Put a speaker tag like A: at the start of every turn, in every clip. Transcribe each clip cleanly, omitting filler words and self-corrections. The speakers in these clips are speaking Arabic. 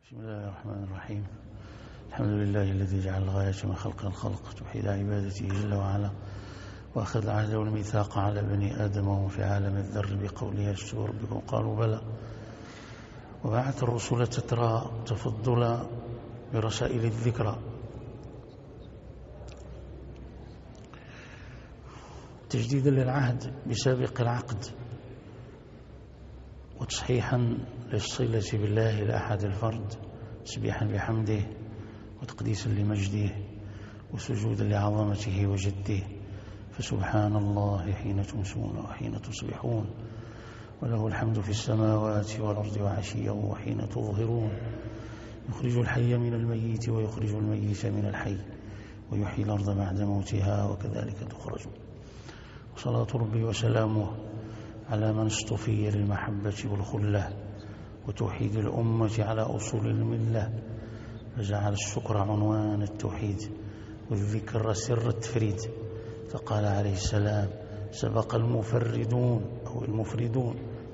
A: بسم الله الرحمن الرحيم. الحمد لله الذي جعل الغاية من خلق الخلق توحيد عبادته جل وعلا، وأخذ العهد والميثاق على بني آدم وهم في عالم الذر بقوله ألست بربكم قالوا بلى، وبعث الرسل تترى تفضلا برسائل الذكرى، تجديدا للعهد بسابق العقد، وتصحيحا للصلة بالله الأحد الفرد، تسبيحا بحمده وتقديسا لمجده وسجودا لعظمته وجده، فسبحان الله حين تمسون وحين تصبحون، وله الحمد في السماوات والأرض وعشيا وحين تظهرون، يخرج الحي من الميت ويخرج الميت من الحي ويحيي الأرض بعد موتها وكذلك تخرجون. وصلاة ربي وسلامه على من اصطفي للمحبة والخلة وتوحيد الأمة على أصول الملة، فجعل الشكر عنوان التوحيد والذكر سر التفريد، فقال عليه السلام سبق المفردون أو المفردون.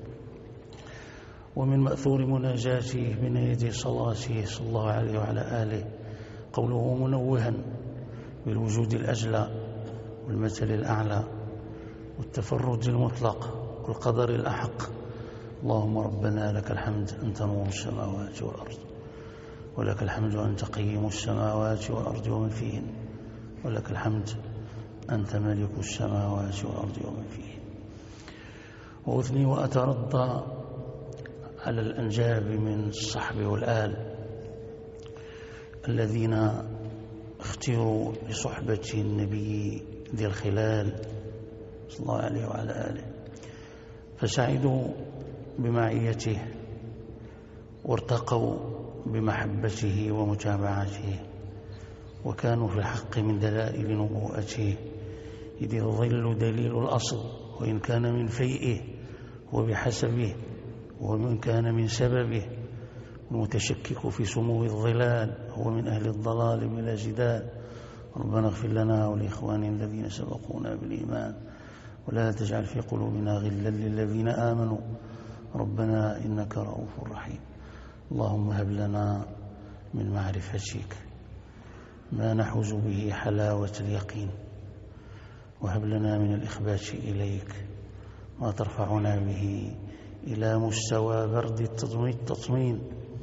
A: ومن مأثور مناجاته من يدي صلاته صلى الله عليه وعلى آله قوله منوها بالوجود الأجلى والمثل الأعلى والتفرد المطلق والقدر الأحق، اللهم ربنا لك الحمد أنت نور السماوات والأرض، ولك الحمد أنت قيم السماوات والأرض ومن فيهن، ولك الحمد أنت ملك السماوات والأرض ومن فيهن. وأثني وأترضى على الأنجاب من الصحب والآل الذين اختيروا لصحبة النبي ذي الخلال صلى الله عليه وعلى آله، فسعدوا بمعيته وارتقوا بمحبته ومتابعته، وكانوا في الحق من دلائل نبوءته، إذ الظل دليل الأصل وإن كان من فيئه وبحسبه، ومن كان من سببه، المتشكك في سمو الظلال هو من أهل الضلال بلا جدال. ربنا اغفر لنا ولإخواننا الذين سبقونا بالإيمان، ولا تجعل في قلوبنا غلا للذين آمنوا ربنا إنك رؤوف رحيم. اللهم هب لنا من معرفتك ما نحوز به حلاوة اليقين، وهب لنا من الإخبات إليك ما ترفعنا به إلى مستوى برد التطمين،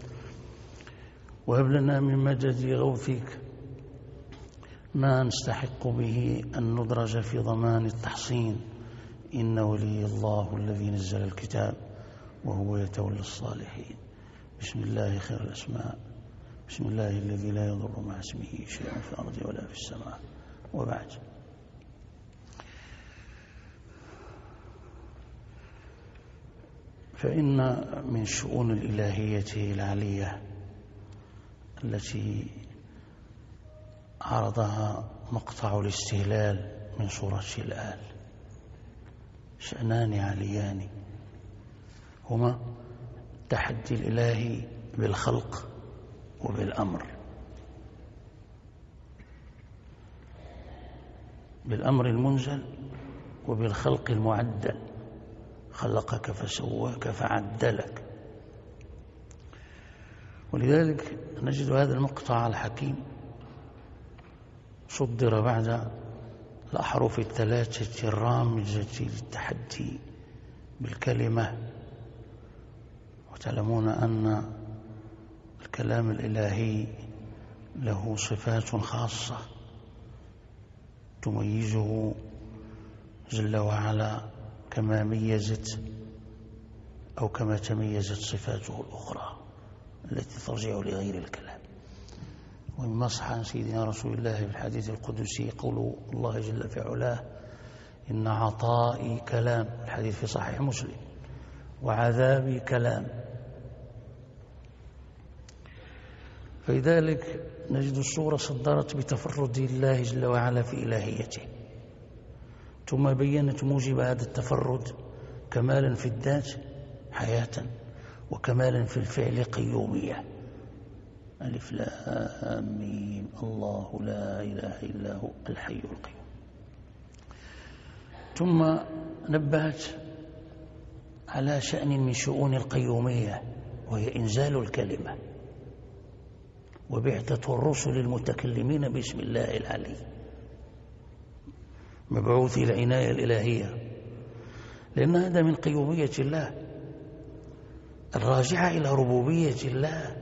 A: وهب لنا من مدد غوثك ما نستحق به أن ندرج في ضمان التحصين، إن ولي الله الذي نزل الكتاب وهو يتولى الصالحين. بسم الله خير الأسماء، بسم الله الذي لا يضر مع اسمه شيء في الأرض ولا في السماء. وبعد، فإن من الشؤون الإلهية العالية التي عرضها مقطع الاستهلال من سورة الآل شأنان عاليان، هما التحدي الإلهي بالخلق وبالأمر، بالأمر المنزل وبالخلق المعدل، خلقك فسواك فعدلك. ولذلك نجد هذا المقطع الحكيم صدر بعد الأحرف الثلاثة الرامزة للتحدي بالكلمة. وتعلمون أن الكلام الإلهي له صفات خاصة تميزه جل وعلا كما ميزت أو كما تميزت صفاته الأخرى التي ترجع لغير الكلام. ومما صح عن سيدنا رسول الله في الحديث القدسي قول الله جل في علاه إن عطائي كلام، الحديث في صحيح مسلم، وعذابي كلام. فلذلك نجد الصورة صدرت بتفرد الله جل وعلا في إلهيته، ثم بينت موجب هذا التفرد كمالا في الذات حياة، وكمالا في الفعل قيومية. ألف لام ميم الله لا إله إلا هو الحي القيوم. ثم نبهت على شأن من شؤون القيومية، وهي إنزال الكلمة وبعثة الرسل المتكلمين باسم الله العلي، مبعوث العناية الإلهية، لأن هذا من قيومية الله الراجعة إلى ربوبية الله،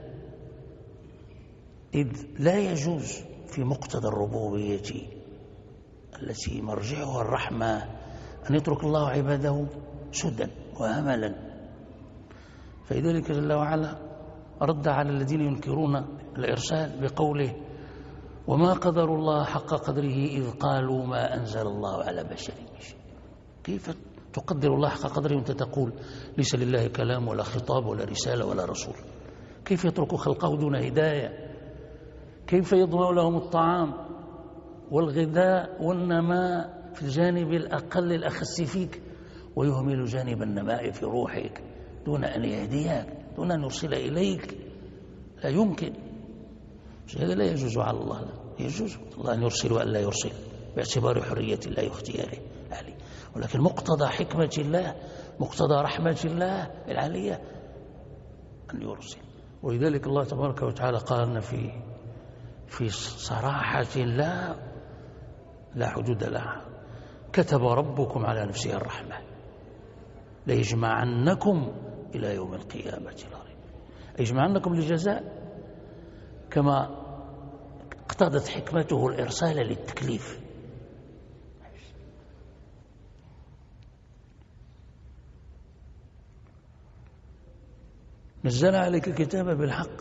A: إذ لا يجوز في مقتضى الربوبية التي مرجعها الرحمة أن يترك الله عباده سدى وهملا. فلذلك جل وعلا رد على الذين ينكرون الإرسال بقوله: وما قدروا الله حق قدره إذ قالوا ما أنزل الله على بشر من شيء. كيف تقدر الله حق قدره وأنت تقول ليس لله كلام ولا خطاب ولا رسالة ولا رسول؟ كيف يترك خلقه دون هداية؟ كيف يضمن لهم الطعام والغذاء والنماء في الجانب الأقل الأخس فيك، ويهمل جانب النماء في روحك دون أن يهديك، دون أن يرسل إليك؟ لا يمكن. هذا لا يجوز على الله، لا يجوز الله أن يرسل وأن لا يرسل باعتبار حرية الله واختياره العلي، ولكن مقتضى حكمة الله، مقتضى رحمة الله العلية أن يرسل. ولذلك الله تبارك وتعالى قالنا في صراحة لا حدود لها: كتب ربكم على نفسه الرحمة ليجمعنكم إلى يوم القيامة لا ريب. يجمعنكم للجزاء، كما اقتضت حكمته الإرسال للتكليف. نزل عليك الكتاب بالحق،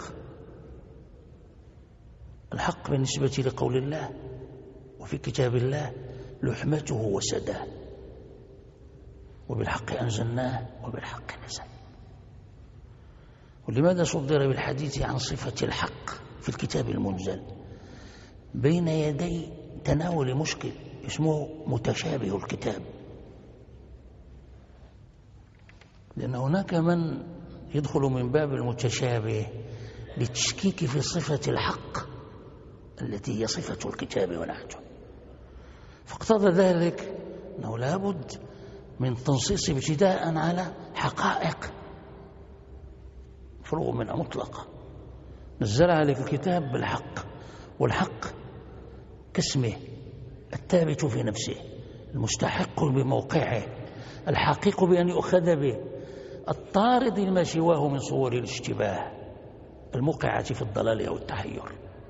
A: الحق بالنسبة لقول الله، وفي كتاب الله لحمته وسداه، وبالحق أنزلناه وبالحق نزل. ولماذا صدر بالحديث عن صفة الحق في الكتاب المنزل بين يدي تناول مشكل اسمه متشابه الكتاب؟ لأن هناك من يدخل من باب المتشابه للتشكيك في صفة الحق التي هي صفة الكتاب ونهجه، فاقتضى ذلك أنه لا بد من تنصيص ابتداء على حقائق مفروغ منها مطلقة. نزل عليك الكتاب بالحق، والحق كاسمه الثابت في نفسه، المستحق بموقعه، الحقيق بأن يؤخذ به، الطارد لما سواه من صور الاشتباه الموقعة في الضلال أو التحير.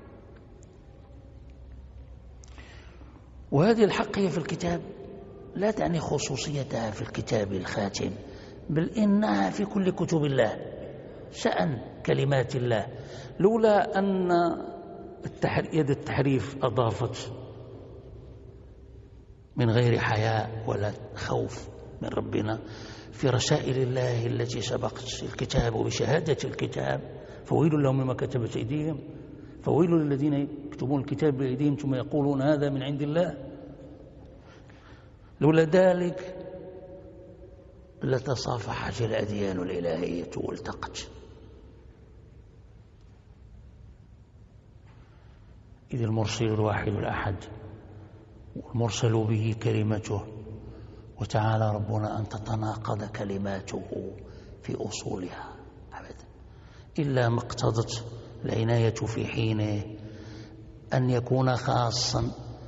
A: وهذه الحق هي في الكتاب لا تعني خصوصيتها في الكتاب الخاتم، بل إنها في كل كتب الله، شأن كلمات الله. لولا أن يد التحريف أضافت من غير حياء ولا خوف من ربنا في رسائل الله التي سبقت الكتاب بشهادة الكتاب: فويل لهم مما كتبت أيديهم، فويل للذين يكتبون الكتاب بأيديهم ثم يقولون هذا من عند الله. لولا ذلك لتصافحت الأديان الإلهية والتقت. إذ المرسل الواحد الأحد، والمرسل به كلمته، وتعالى ربنا أن تتناقض كلماته في أصولها أبدا، إلا ما اقتضت العناية في حينه أن يكون خاصا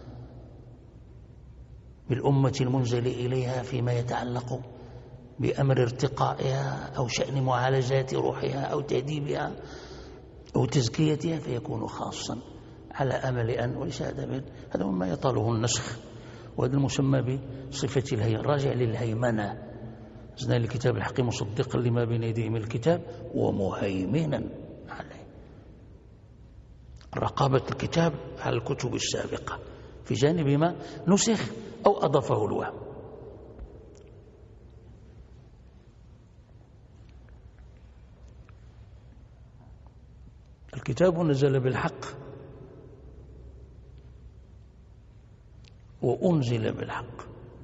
A: بالأمة المنزل إليها فيما يتعلق بأمر ارتقائها أو شأن معالجات روحها أو تهذيبها أو تزكيتها، فيكون خاصا على أمل أن، وليس هذا مما يطاله النسخ، وهذا المسمى بصفة الهيمنة، راجع للهيمنة. أنزلنا الكتاب الحق مصدقا لما بين يديه من الكتاب ومهيمنا عليه، رقابة الكتاب على الكتب السابقة في جانب ما نسخ أو أضافه الوهم. الكتاب نزل بالحق وأنزل بالحق،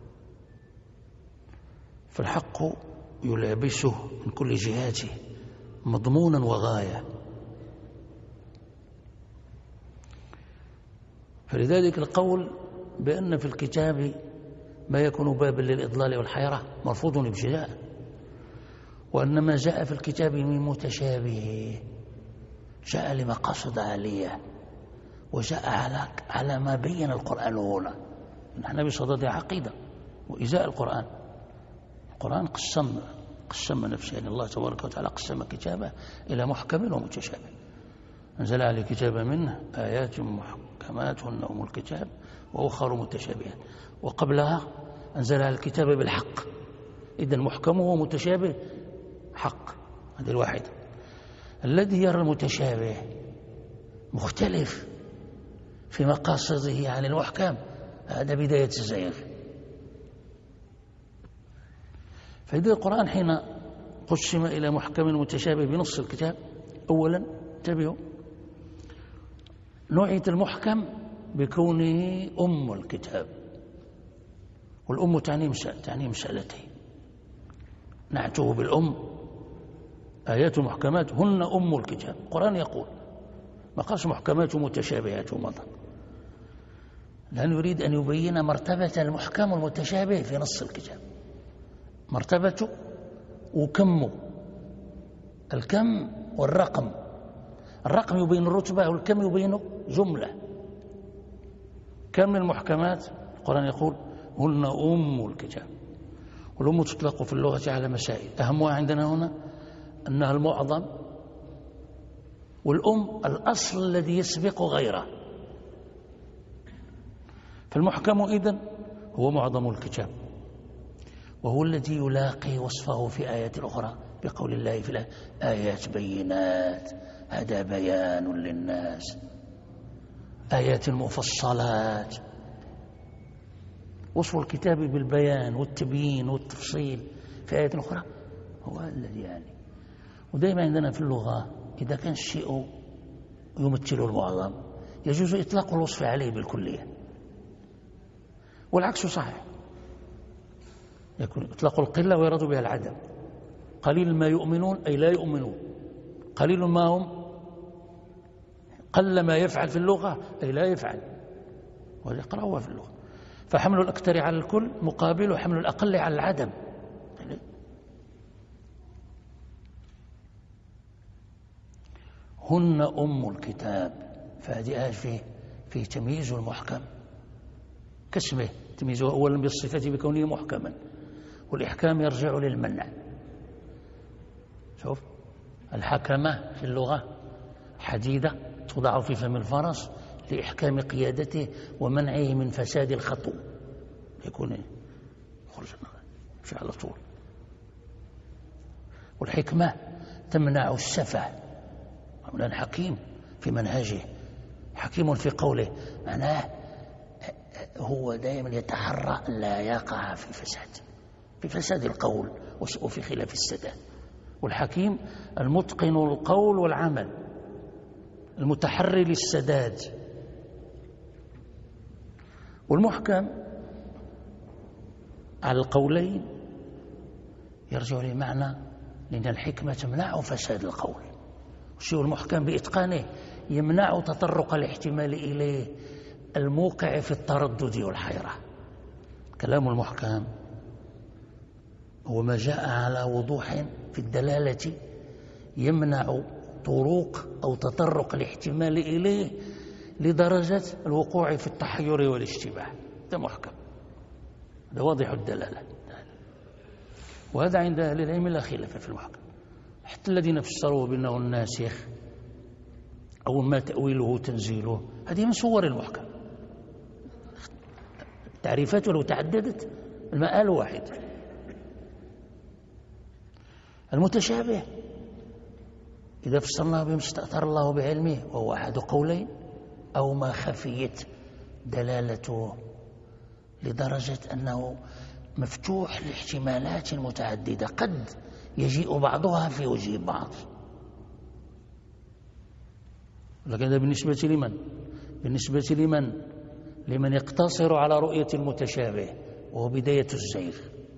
A: فالحق يلابسه من كل جهاته مضمونا وغاية. فلذلك القول بأن في الكتاب ما يكون بابا للإضلال والحيرة مرفوض ابتداء، وأن ما جاء في الكتاب من متشابه جاء لمقاصد عالية، وجاء على ما بين القرآن هنا. نحن بصدد عقيدة وإزاء القرآن. القرآن قسم نفسه، يعني الله تبارك وتعالى قسم كتابه إلى محكم ومتشابه. أنزل عليه كتابا منه آيات محكمات هن أم الكتاب وأخر متشابهات، وقبلها أنزل على الكتاب بالحق. إذن محكم ومتشابه حق. هذه الواحدة. الذي يرى المتشابه مختلف في مقاصده عن المحكم، هذا بداية الزيغ. فإذا القرآن حين قسم إلى محكم متشابه بنص الكتاب، أولا انتبهوا، نوعية المحكم بكونه أم الكتاب، والأم تعني مسألتين. نعته بالأم، آيات محكمات هن أم الكتاب. القرآن يقول ما قالش محكمات ومتشابهات ومضى، لأنه يريد أن يبين مرتبة المحكم والمتشابه في نص الكتاب، مرتبته وكمه. الكم والرقم، الرقم يبين الرتبة والكم يبين جملة. كم من المحكمات القرآن يقول هن أم الكتاب. والأم تطلق في اللغة على مسائل، أهمها عندنا هنا أنها المعظم، والأم الأصل الذي يسبق غيره. فالمحكم إذن هو معظم الكتاب، وهو الذي يلاقي وصفه في آيات أخرى بقول الله في آيات بينات، هذا بيان للناس، آيات مفصلات. وصف الكتاب بالبيان والتبيين والتفصيل في آيات أخرى هو الذي يعني. ودائما عندنا في اللغة إذا كان الشيء يمثل المعظم يجوز إطلاق الوصف عليه بالكلية، والعكس صحيح، يكون إطلاق القلة ويراد بها العدم. قليل ما يؤمنون أي لا يؤمنون، قليل ما هم، قل ما يفعل في اللغة أي لا يفعل، وهذا قرأوها في اللغة. فحمل الأكثر على الكل مقابل حمل الأقل على العدم. هن أم الكتاب، فهذه آية فيه تمييز المحكم كاسمه، تمييزه أولا بالصفة بكونه محكما، والإحكام يرجع للمنع. شوف الحكمة في اللغة حديدة توضع في فم الفرس لإحكام قيادته ومنعه من فساد الخطو، يكون يخرج مش على طول. والحكمة تمنع السفه، لأن حكيم في منهجه، حكيم في قوله، معناه هو دائما يتحرى لا يقع في فساد القول وفي خلاف السداد. والحكيم المتقن القول والعمل، المتحري للسداد. والمحكم على القولين يرجع لمعنى، لأن الحكمة تمنع فساد القول، الشيء المحكم بإتقانه يمنع تطرق الاحتمال إليه الموقع في التردد والحيرة. كلام المحكم هو ما جاء على وضوح في الدلالة يمنع طرق أو تطرق الاحتمال إليه لدرجة الوقوع في التحير والاشتباه. هذا محكم، هذا واضح الدلالة. وهذا عند أهل العلم لا خلاف في المحكم، حتى الذين فسروه بأنه الناسخ أو ما تأويله تنزيله، هذه من صور المحكم. تعريفاته لو تعددت المآل واحد. المتشابه إذا فسرناه بما استأثر الله بعلمه وهو أحد قولين، أو ما خفيت دلالته لدرجة أنه مفتوح لاحتمالات متعددة قد يجيء بعضها في وجه بعض. لكن هذا بالنسبة لمن؟ بالنسبة لمن يقتصر على رؤية المتشابه، وهو بداية الزيغ.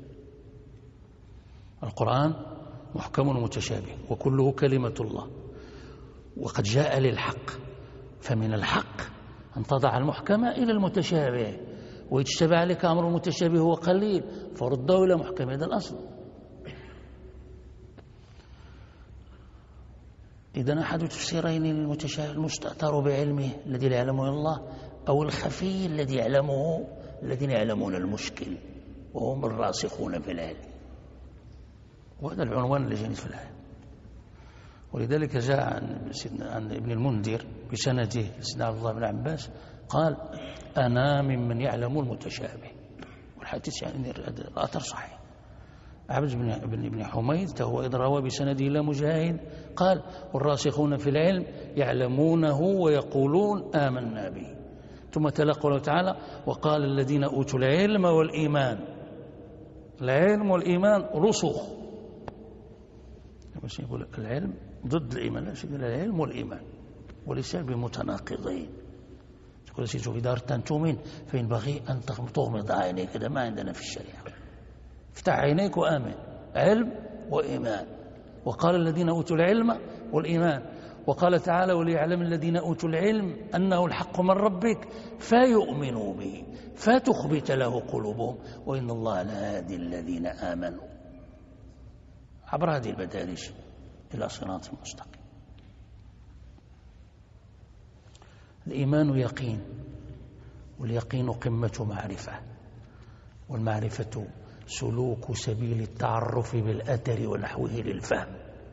A: القرآن محكم متشابه وكله كلمة الله، وقد جاء للحق، فمن الحق أن تضع المحكم إلى المتشابه، ويتشبه عليك أمر المتشابه هو قليل فرده إلى محكم. هذا الأصل. إذن أحد تفسيرين المتشابه المستأثر بعلمه الذي لا يعلمه الله، أو الخفي الذي يعلمه الذين يعلمون المشكل وهم الراسخون في العلم. وهذا العنوان اللي جاني في الآية. ولذلك جاء عن ابن المنذر بسنده سيدنا عبد الله بن عباس قال: أنا ممن يعلم المتشابه. والحديث يعني الأثر صحيح. عبد بن حميد هو إذ روى بسنده إلى مجاهد قال: والراسخون في العلم يعلمونه ويقولون آمنا به. ثم تلا قوله تعالى: وقال الذين أوتوا العلم والإيمان. العلم والإيمان رسخ. يقول العلم ضد الإيمان، لا شيء، العلم والإيمان وليس بمتناقضين. تقول في دار تؤمن فينبغي أن تغمض عينيك، هذا ما عندنا في الشريعة. افتح عينيك وآمن، علم وإيمان. وقال الذين أوتوا العلم والإيمان. وقال تعالى: وليعلم الذين أوتوا العلم أنه الحق من ربك فيؤمنوا به فتخبت له قلوبهم وإن الله لهادي الذين آمنوا عبر هذه المدارج إلى صراط مستقيم. الإيمان يقين، واليقين قمة معرفة، والمعرفة سلوك سبيل التعرف بالأثر ونحوه للفهم.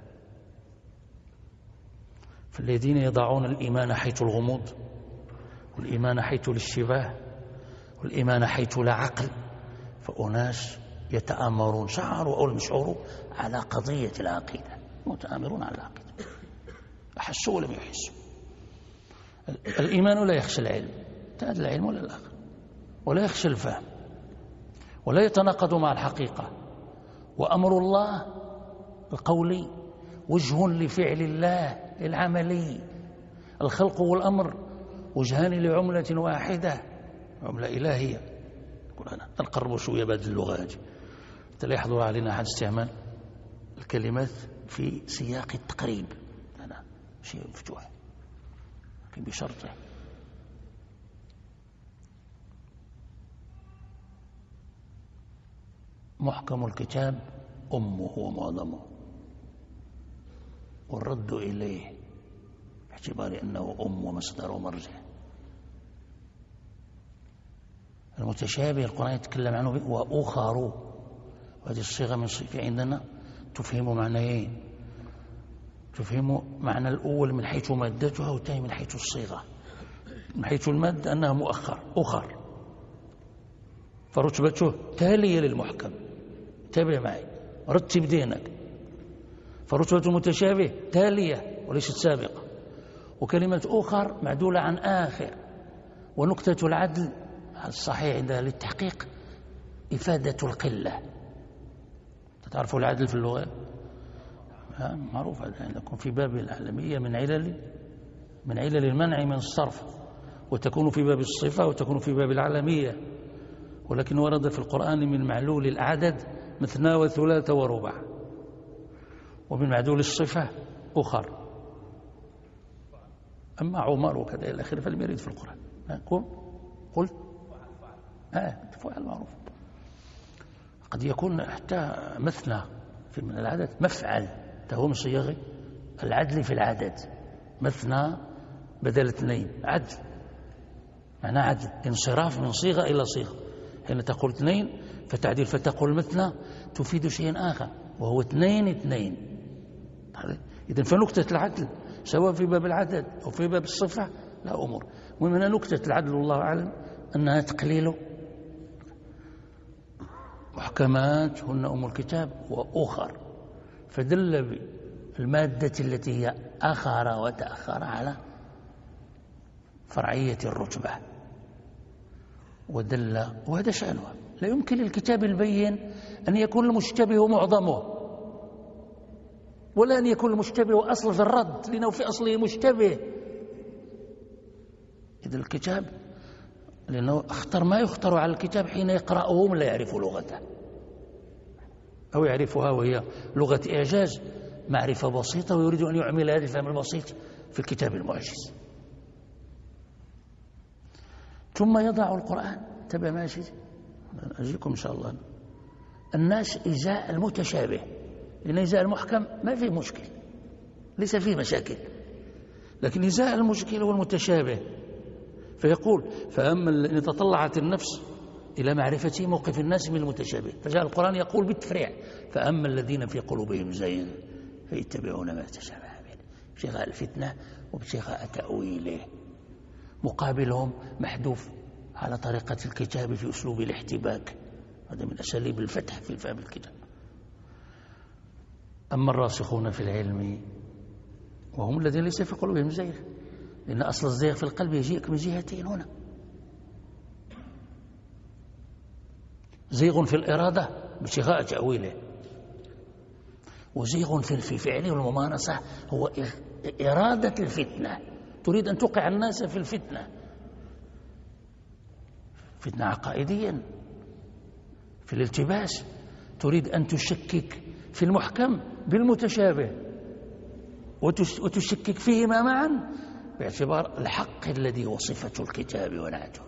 A: فالذين يضعون الإيمان حيث الغموض، والإيمان حيث الاشتباه، والإيمان حيث لا عقل، فأناس يتآمرون، شعروا أو لم يشعروا، على قضية العقيدة، متآمرون على العقيدة، أحسوا ولم يحسوا. الإيمان لا يخشى العلم، هذا العلم ولا الآخر، ولا يخشى الفهم، ولا يتناقض مع الحقيقة. وأمر الله القولي وجه لفعل الله العملي. الخلق والأمر وجهان لعملة واحدة، عملة إلهية. نقرب شوية بعد اللغات، لا يحضر علينا أحد استعمال الكلمات في سياق التقريب، هذا شيء مفتوح لكن بشرطه. محكم الكتاب أمه ومعظمه، والرد إليه باعتبار أنه أم ومصدر ومرجع. المتشابه القرآن يتكلم عنه وأخر، وهذه الصيغة من صيغة عندنا تفهم معنيين. تفهم معنى الأول من حيث مادتها، والثاني من حيث الصيغة. من حيث المادة أنها مؤخر، أخر، فرتبته تالية للمحكم. تابع معي، رتب دينك. فرتبة المتشابه تالية وليست سابقة. وكلمة أخر معدولة عن آخر. ونكتة العدل الصحيح عندها للتحقيق إفادة القلة. تعرفوا العدل في اللغة معروف عندكم في باب العالمية من علل المنع من الصرف، وتكون في باب الصفة، وتكون في باب العالمية. ولكن ورد في القرآن من معلول العدد مثنى وثلاث وربع، ومن معدول الصفة أخر. أما عمر وكذا إلى آخره فلم يرد في القرآن. قلت فعل معروف. قد يكون حتى مثنى في من العدد مفعل، هو من صيغ العدل في العدد. مثنى بدل اثنين، عدل معناه عدل، انصراف من صيغة إلى صيغة. حين تقول اثنين فتعديل، فتقول مثنى تفيد شيئا آخر وهو اثنين. إذن فنكتة العدل سواء في باب العدد أو في باب الصفة لا أمور. ومن نكتة العدل والله أعلم أنها تقليل. محكمات هن أم الكتاب وأخر، فدل بالمادة التي هي أخر وتأخر على فرعية الرتبة، ودل، وهذا شأنها. لا يمكن للكتاب البين أن يكون المشتبه معظمه، ولا أن يكون المشتبه أصل في الرد، لأنه في أصله مشتبه. إذا الكتاب لأنه اختر ما يختار على الكتاب حين يقرأه من لا يعرف لغته، أو يعرفها وهي لغة إعجاز، معرفة بسيطة، ويريد أن يعمل هذا الفهم البسيط في الكتاب المعجز. ثم يضع القرآن، تبع ماشي أجيكم إن شاء الله، الناس إزاء المتشابه، لأن إزاء المحكم ما فيه مشكل، ليس فيه مشاكل، لكن نزاع المشكل هو المتشابه. فيقول فأما إن تطلعت النفس إلى معرفة موقف الناس من المتشابه، فجاء القرآن يقول بالتفريع فأما الذين في قلوبهم زيغ فيتبعون ما تشابه منه ابتغاء الفتنة وابتغاء تأويله، مقابلهم محذوف على طريقة الكتاب في أسلوب الاحتباك، هذا من أساليب الفتح في فهم الكتاب. أما الراسخون في العلم وهم الذين ليس في قلوبهم زيغ، لأن أصل الزيغ في القلب يجيك من جهتين هنا، زيغ في الإرادة بابتغاء تأويله، وزيغ في الفعل والممارسة هو إرادة الفتنة، تريد أن توقع الناس في الفتنة، فتنة عقائديا في الالتباس، تريد أن تشكك في المحكم بالمتشابه وتشكك فيهما معا باعتبار الحق الذي هو صفة الكتاب ونعته.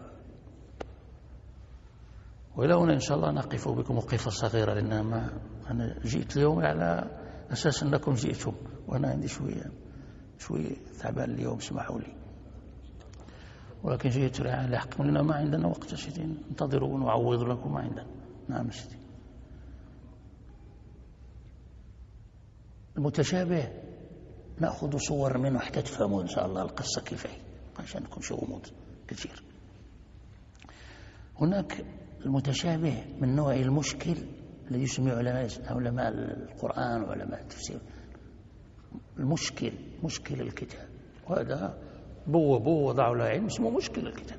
A: وإلى هنا إن شاء الله نقف بكم وقفة صغيرة، لأن أنا جئت اليوم على أساس أنكم جئتم وأنا عندي شوية تعبان اليوم، اسمحوا لي، ولكن جئت لاحقكم لأن ما عندنا وقت سيدي، انتظروا ونعوض لكم ما عندنا. نعم سيدي. المتشابه نأخذ صور منه حتى تفهموا إن شاء الله القصة كيف هي، عشان نكون شو غموض كثير. هناك المتشابه من نوع المشكل الذي يسميه علماء القرآن وعلماء التفسير مشكل الكتاب، وهذا بو وضعوا له علم اسمه مشكل الكتاب.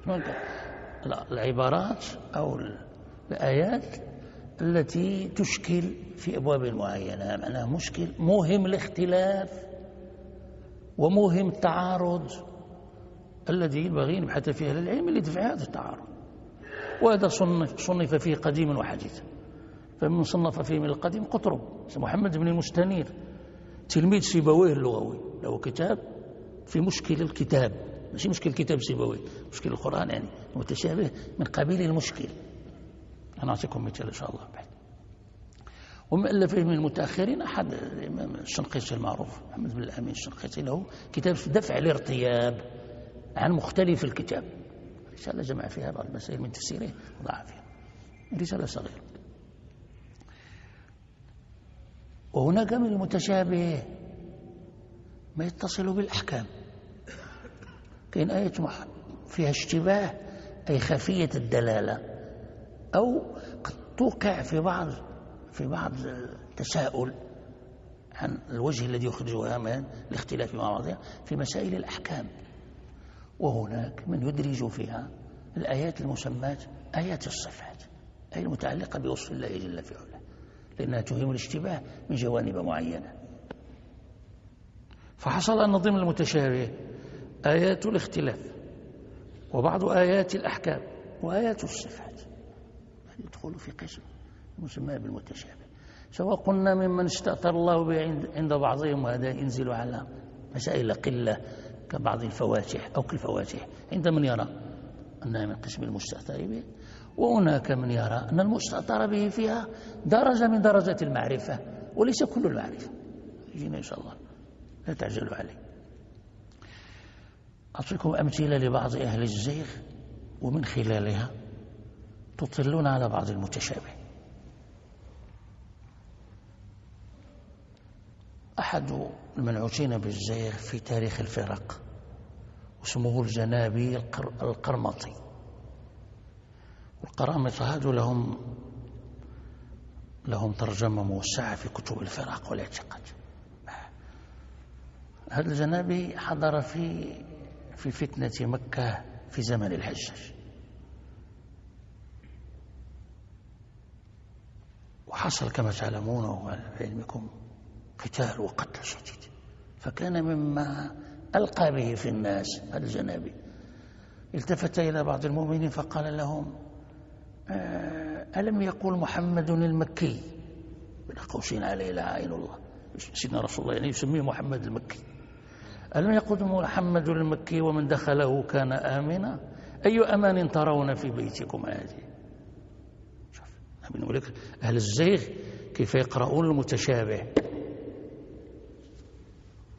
A: العبارات أو الآيات التي تشكل في أبواب معينة، معناها مشكل موهم الاختلاف وموهم التعارض الذي ينبغي أن يبحث فيه العلم لدفع هذا التعارض. وهذا صنف فيه قديما وحديثا، فمن صنف فيه من القديم قطرب محمد بن المستنير تلميذ سيبويه اللغوي، له كتاب في مشكل الكتاب، مش مشكل كتاب سيبويه، مشكل القرآن يعني متشابه من قبيل المشكل. أنا أعطيكم مثال إن شاء الله بعد. ومؤلف من المتأخرين أحد الإمام الشنقيطي المعروف محمد بن الأمين الشنقيطي، له كتاب في دفع الارتياب عن مختلف الكتاب، رسالة جمع فيها بعض المسائل من تفسيره وضع فيها، رسالة صغيرة. وهناك من المتشابه ما يتصل بالأحكام، كاين آية فيها اشتباه أي خفية الدلالة، أو قد توقع في بعض التساؤل عن الوجه الذي يخرجها من الاختلاف مع بعضها في مسائل الأحكام. وهناك من يدرج فيها الآيات المسماة آيات الصفات، أي المتعلقة بوصف الله جل في علاه، لأنها تهم الاشتباه من جوانب معينة. فحصل أن ضمن المتشابه آيات الاختلاف وبعض آيات الأحكام وآيات الصفات، يدخل في قسم مسمى بالمتشابه، سواء قلنا ممن استأثر الله به عند بعضهم، وهذا ينزل على مسائل قلة كبعض الفواتح أو كالفواتح عند من يرى أنها من قسم المستأثر به، وهناك من يرى أن المستأثر به فيها درجة من درجة المعرفة وليس كل المعرفة. يجينا إن شاء الله، لا تعجلوا عليه. أعطيكم أمثلة لبعض أهل الزيغ ومن خلالها تطلون على بعض المتشابه. أحد المنعوتين بالزيغ في تاريخ الفرق اسمه الجنابي القرمطي، والقرامطة هذو لهم ترجمة موسعة في كتب الفرق والاعتقاد. هذا الجنابي حضر في فتنة مكة في زمن الحجاج، وحصل كما تعلمون وعلمكم قتال وقتل شديد، فكان مما ألقى به في الناس هذا الجنابي. التفت إلى بعض المؤمنين فقال لهم: ألم يقول محمد المكي، بين قوسين عليه لعائن الله، سيدنا رسول الله يعني يسميه محمد المكي، ألم يقول محمد المكي ومن دخله كان آمنا، أي أمان ترون في بيتكم هذه؟ شوف نقول لك أهل الزيغ كيف يقرؤون المتشابه.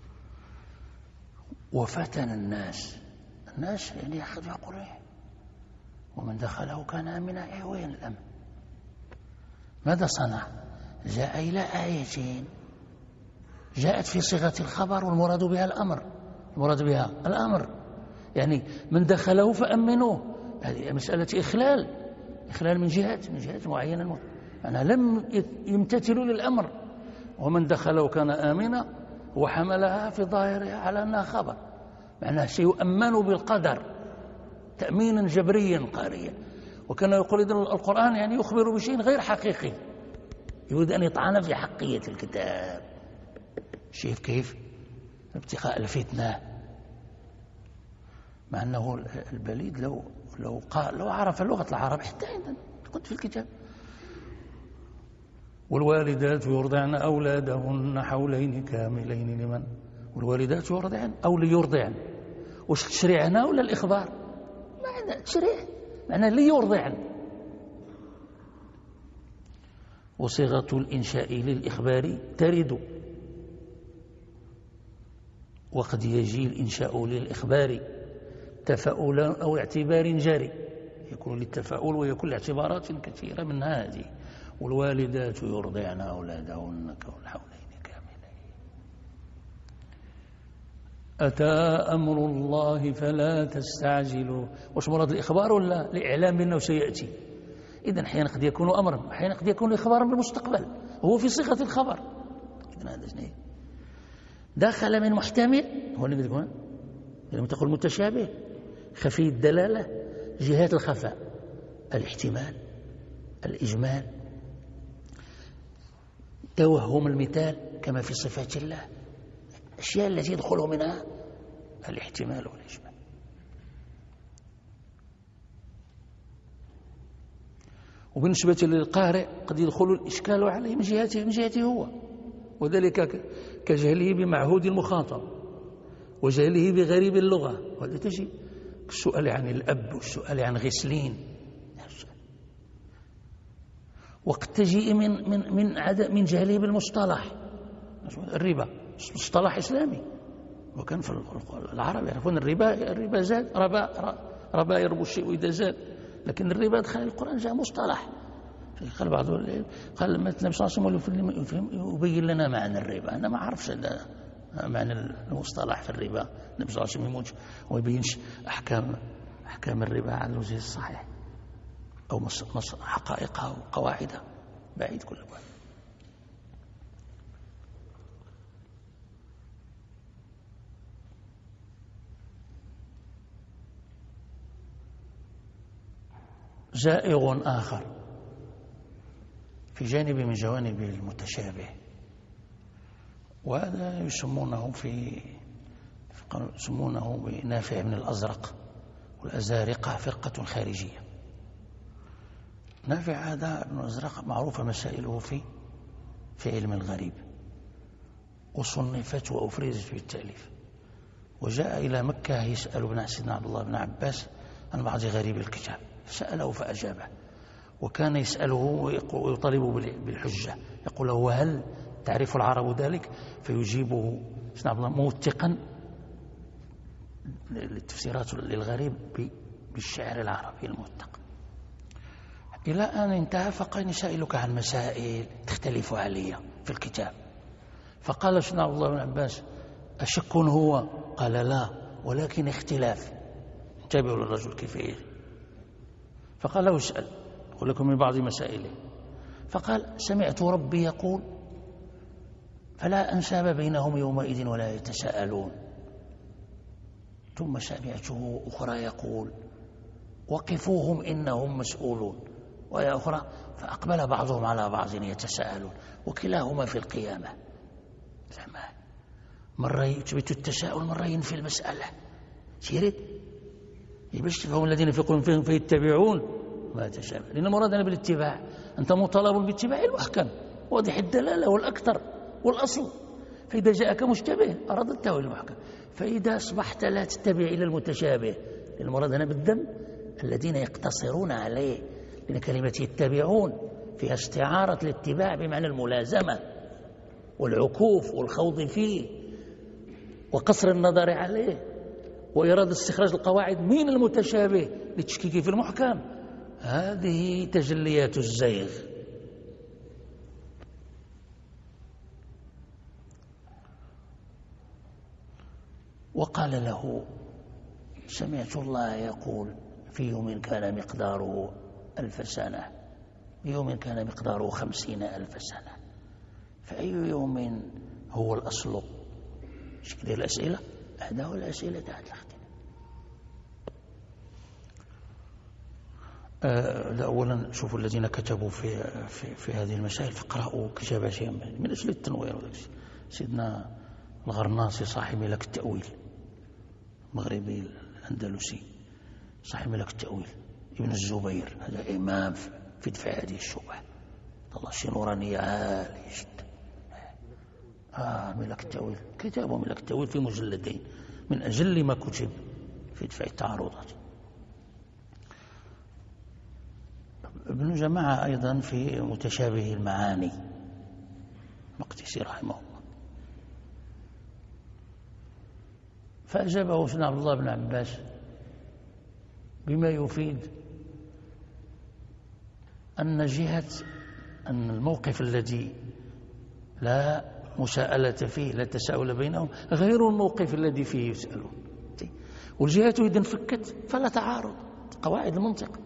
A: وفتن الناس يعني أخذوا يقولوا ومن دخله كان آمنا. وين الأمن؟ ماذا صنع؟ جاء إلى آيتين جاءت في صيغة الخبر والمراد بها الأمر، يعني من دخله فأمنوه. هذه مسألة إخلال من جهات معينة، أنا لم يمتثلوا للأمر. ومن دخله كان آمنا وحملها في ظاهرها على أنها خبر، معناه سيؤمن بالقدر تأمينا جبريا قاريا. وكان يقول إذن القرآن يعني يخبر بشيء غير حقيقي، يريد أن يطعن في حقية الكتاب. شايف كيف؟ ابتغاء الفتنة، مع أنه البليد لو عرف لغة العرب حتى كنت في الكتاب. والوالدات يرضعن أولادهن حولين كاملين لمن؟ والوالدات يرضعن أو ليرضعن. وش التشريع هنا ولا الإخبار؟ معنى تشريع، معنى ليرضعن. وصيغة الإنشاء للإخبار ترد، وقد يجي الإنشاء للإخبار تفاؤلا أو اعتبار جاري، يكون للتفاؤل ويكون لاعتبارات كثيرة من هذه. والوالدات يرضعن أولادهن حولين كاملين. أتى أمر الله فلا تستعجلوا. وش مراد الإخبار ولا الإعلام بأنه سيأتي؟ إذن أحيانا قد يكون أمرا، أحيانا قد يكون إخبارا بالمستقبل، هو في صيغة الخبر. إذن هذا شنو؟ دخل من محتمل، هو اللي يقول لما تقول متشابه خفي الدلالة، جهات الخفاء، الاحتمال، الإجمال، توهم المثال كما في صفات الله، الأشياء التي يدخل منها الاحتمال والإجمال. وبالنسبة للقارئ قد يدخل الإشكال عليه من جهته هو، وذلك كجهله بمعهود المخاطب وجهله بغريب اللغة. وهذا تجي السؤال عن الأب والسؤال عن غسلين، وقد تجي من جهله بالمصطلح. الربا مصطلح إسلامي، وكان في العرب يعرفون الربا زاد، ربا يربو الشيء إذا زاد، لكن الربا دخل القرآن جاء مصطلح. قال بعض قال النبي صلى الله عليه وسلم يبين لنا معنى الربا. أنا ما أعرفش معنى المصطلح في الربا. النبي صلى الله عليه وسلم ويبينش أحكام الربا على الوجه الصحيح أو حقائقها وقواعدها، بعيد كل بعد. زائغ آخر في جانب من جوانب المتشابه، وهذا يسمونه بنافع بن الأزرق والأزارقة فرقة خارجية. نافع هذا بن الأزرق معروفة مسائله في علم الغريب، وصنفت وأفرزت في التأليف، وجاء إلى مكة يسأل ابن سيدنا عبد الله بن عباس عن بعض غريب الكتاب، سأله فأجابه. وكان يسأله ويطالب بالحجة، يقول له وهل تعرف العرب ذلك؟ فيجيبه سيدنا عبد الله موثقا للتفسيرات للغريب بالشعر العربي الموثق، إلى أن انتهى. فقال سائلك عن مسائل تختلف علي في الكتاب. فقال سيدنا عبد الله بن عباس أشك هو؟ قال لا، ولكن اختلاف. انتبهوا للرجل كيف يجي. فقال له اسأل، أقول لكم من بعض مسائله. فقال سمعت ربي يقول فلا أنساب بينهم يومئذ ولا يتساءلون. ثم سمعته أخرى يقول وقفوهم إنهم مسؤولون، ويا أخرى فأقبل بعضهم على بعض يتساءلون، وكلاهما في القيامة. مرة يثبت التساؤل، مرة ينفي المسألة. سيرد باش تفهم الذين في قلوبهم فيهم فيتبعون ما تشابه، لأن مرادنا بالاتباع أنت مطالب باتباع المحكم واضح الدلالة والأكثر والأصل. فإذا جاءك مشتبه أردته المحكم، فإذا أصبحت لا تتبع إلى المتشابه، لأن المراد هنا بالذم الذين يقتصرون عليه، لأن كلمة يتبعون فيها استعارة الاتباع بمعنى الملازمة والعكوف والخوض فيه وقصر النظر عليه وإرادة استخراج القواعد من المتشابه للتشكيك في المحكم، هذه تجليات الزيغ. وقال له: سمعت الله يقول: في يوم كان مقداره 1000 سنة، يوم كان مقداره 50,000 سنة، فأي يوم هو الأصل؟ شكل الأسئلة، هذا هو الأسئلة تاعت الاختلاف. أولا شوفوا الذين كتبوا في هذه المسائل فقرأوا كتاب شيئا من أجل التنوير. سيدنا الغرناصي صاحب ملك التأويل، المغربي الأندلسي صاحب ملك التأويل، ابن الزبير، هذا إمام في دفع هذه الشبهة، الله شي نورانية عالية جدا. ملك التأويل، كتابه ملك التأويل في مجلدين من أجل ما كتب في دفع التعارضات. ابن جماعة أيضا في متشابه المعاني، مقدسي رحمه الله. فأجابه سيدنا عبد الله بن عباس بما يفيد أن جهة أن الموقف الذي لا مساءلة فيه، لا تساؤل بينهم، غير الموقف الذي فيه يسألون. والجهة إذا انفكت فلا تعارض، قواعد المنطق.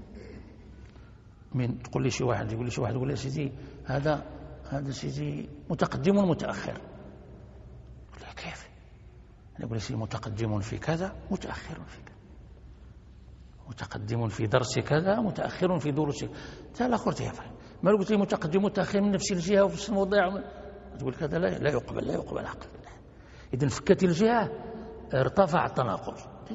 A: من تقول لي شي واحد يقول لي شي واحد يقول لي سيدي هذا سيدي متقدم متأخر، يقول لي كيف؟ يقول لي سيدي متقدم في كذا متأخر في كذا، متقدم في درس كذا متأخر في دروس كذا. لا أخرت يا فهم، ما قلت لي متقدم متأخر من نفس الجهة وفي الموضوع تقول كذا، لا يقبل عقل. إذا انفكت الجهة ارتفع التناقض.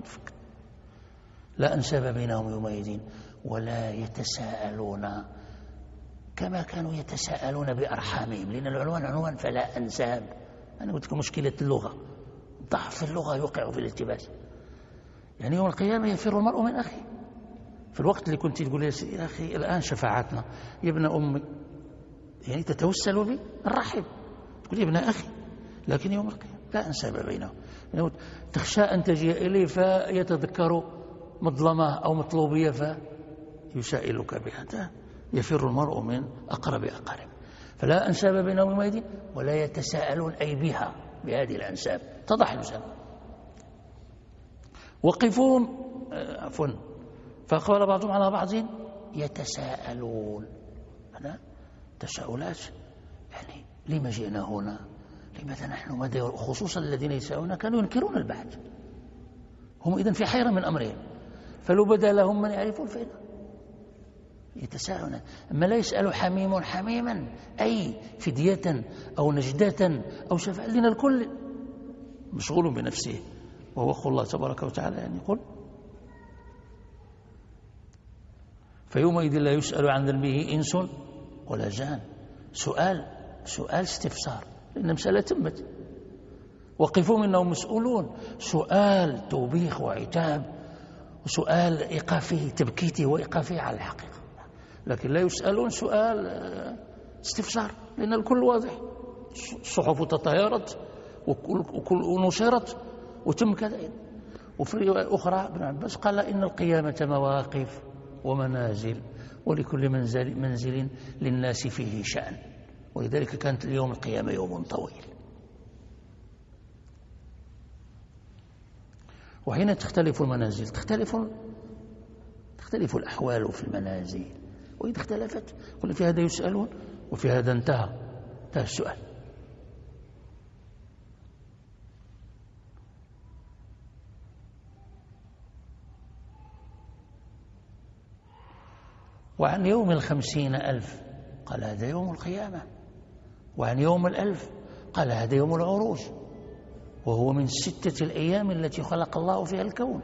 A: لا أنساب بينهم يومئذ ولا يتساءلون كما كانوا يتساءلون بأرحامهم، لأن العنوان عنوان فلا أنساب. أنا قلت لكم مشكلة اللغة، ضعف اللغة يوقع في الالتباس. يعني يوم القيامة يفر المرء من أخيه. في الوقت اللي كنت تقول يا أخي الآن شفاعتنا يا ابن أمي، يعني تتوسل بي الرحم، تقول يا ابن أخي، لكن يوم القيامة لا أنساب بينهم. يعني تخشى أن تجي إليه فيتذكر مظلمة أو مطلوبية فيسائلك بها. يفر المرء من أقرب أقارب. فلا أنساب بينهم يومئذ ولا يتساءلون أي بها، بهذه الأنساب اتضح المسألة. وقفون عفوا، فقال بعضهم على بعض يتساءلون. هذا تساؤلات، يعني لما جئنا هنا، لماذا نحن، خصوصا الذين يساءلون كانوا ينكرون البعث، هم إذن في حيرة من أمرهم، فلو بدا لهم من يعرفون فإن يتساءلون. أما لا يسأل حميم حميما أي فدية أو نجدة أو شفاعة، لنا الكل مشغول بنفسه، وهو أخو الله تبارك وتعالى. يعني يقول فيومئذ لا يسأل عن ذنبه إنس ولا جان. سؤال استفسار، لأن مسألة تمت. وقفوا إنهم مسؤولون، سؤال توبيخ وعتاب، وسؤال إيقافه تبكيته وإيقافه على الحقيقة. لكن لا يسألون سؤال استفسار، لأن الكل واضح. الصحف تطايرت وكل نشرت وتم كذا. وفي رواية أخرى ابن عباس قال إن القيامة مواقف ومنازل، ولكل منزل للناس فيه شأن، ولذلك كانت اليوم القيامة يوم طويل. وحين تختلف المنازل تختلف الأحوال في المنازل، وإذا اختلفت قلنا في هذا يسألون وفي هذا انتهى السؤال. وعن يوم 50,000 قال هذا يوم القيامة، وعن يوم 1000 قال هذا يوم العروج، وهو من 6 الأيام التي خلق الله فيها الكون.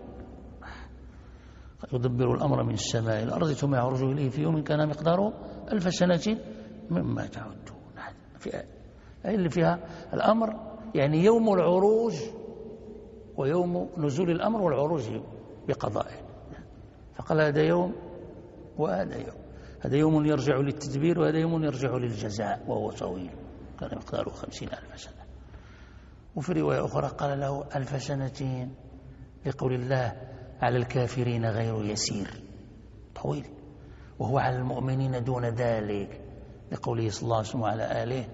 A: يدبر الأمر من السماء إلى الأرض ثم يعرج إليه في يوم كان مقداره 1000 سنة مما تعدون. اللي فيها الأمر يعني يوم العروج ويوم نزول الأمر والعروج بقضائه. فقال هذا يوم وهذا يوم، هذا يوم يرجع للتدبير وهذا يوم يرجع للجزاء، وهو طويل كان مقداره 50,000 سنة. وفي رواية أخرى قال له 1000 سنة، لقول الله على الكافرين غير يسير، طويل، وهو على المؤمنين دون ذلك، لقوله صلى الله عليه وسلم وعلى آله: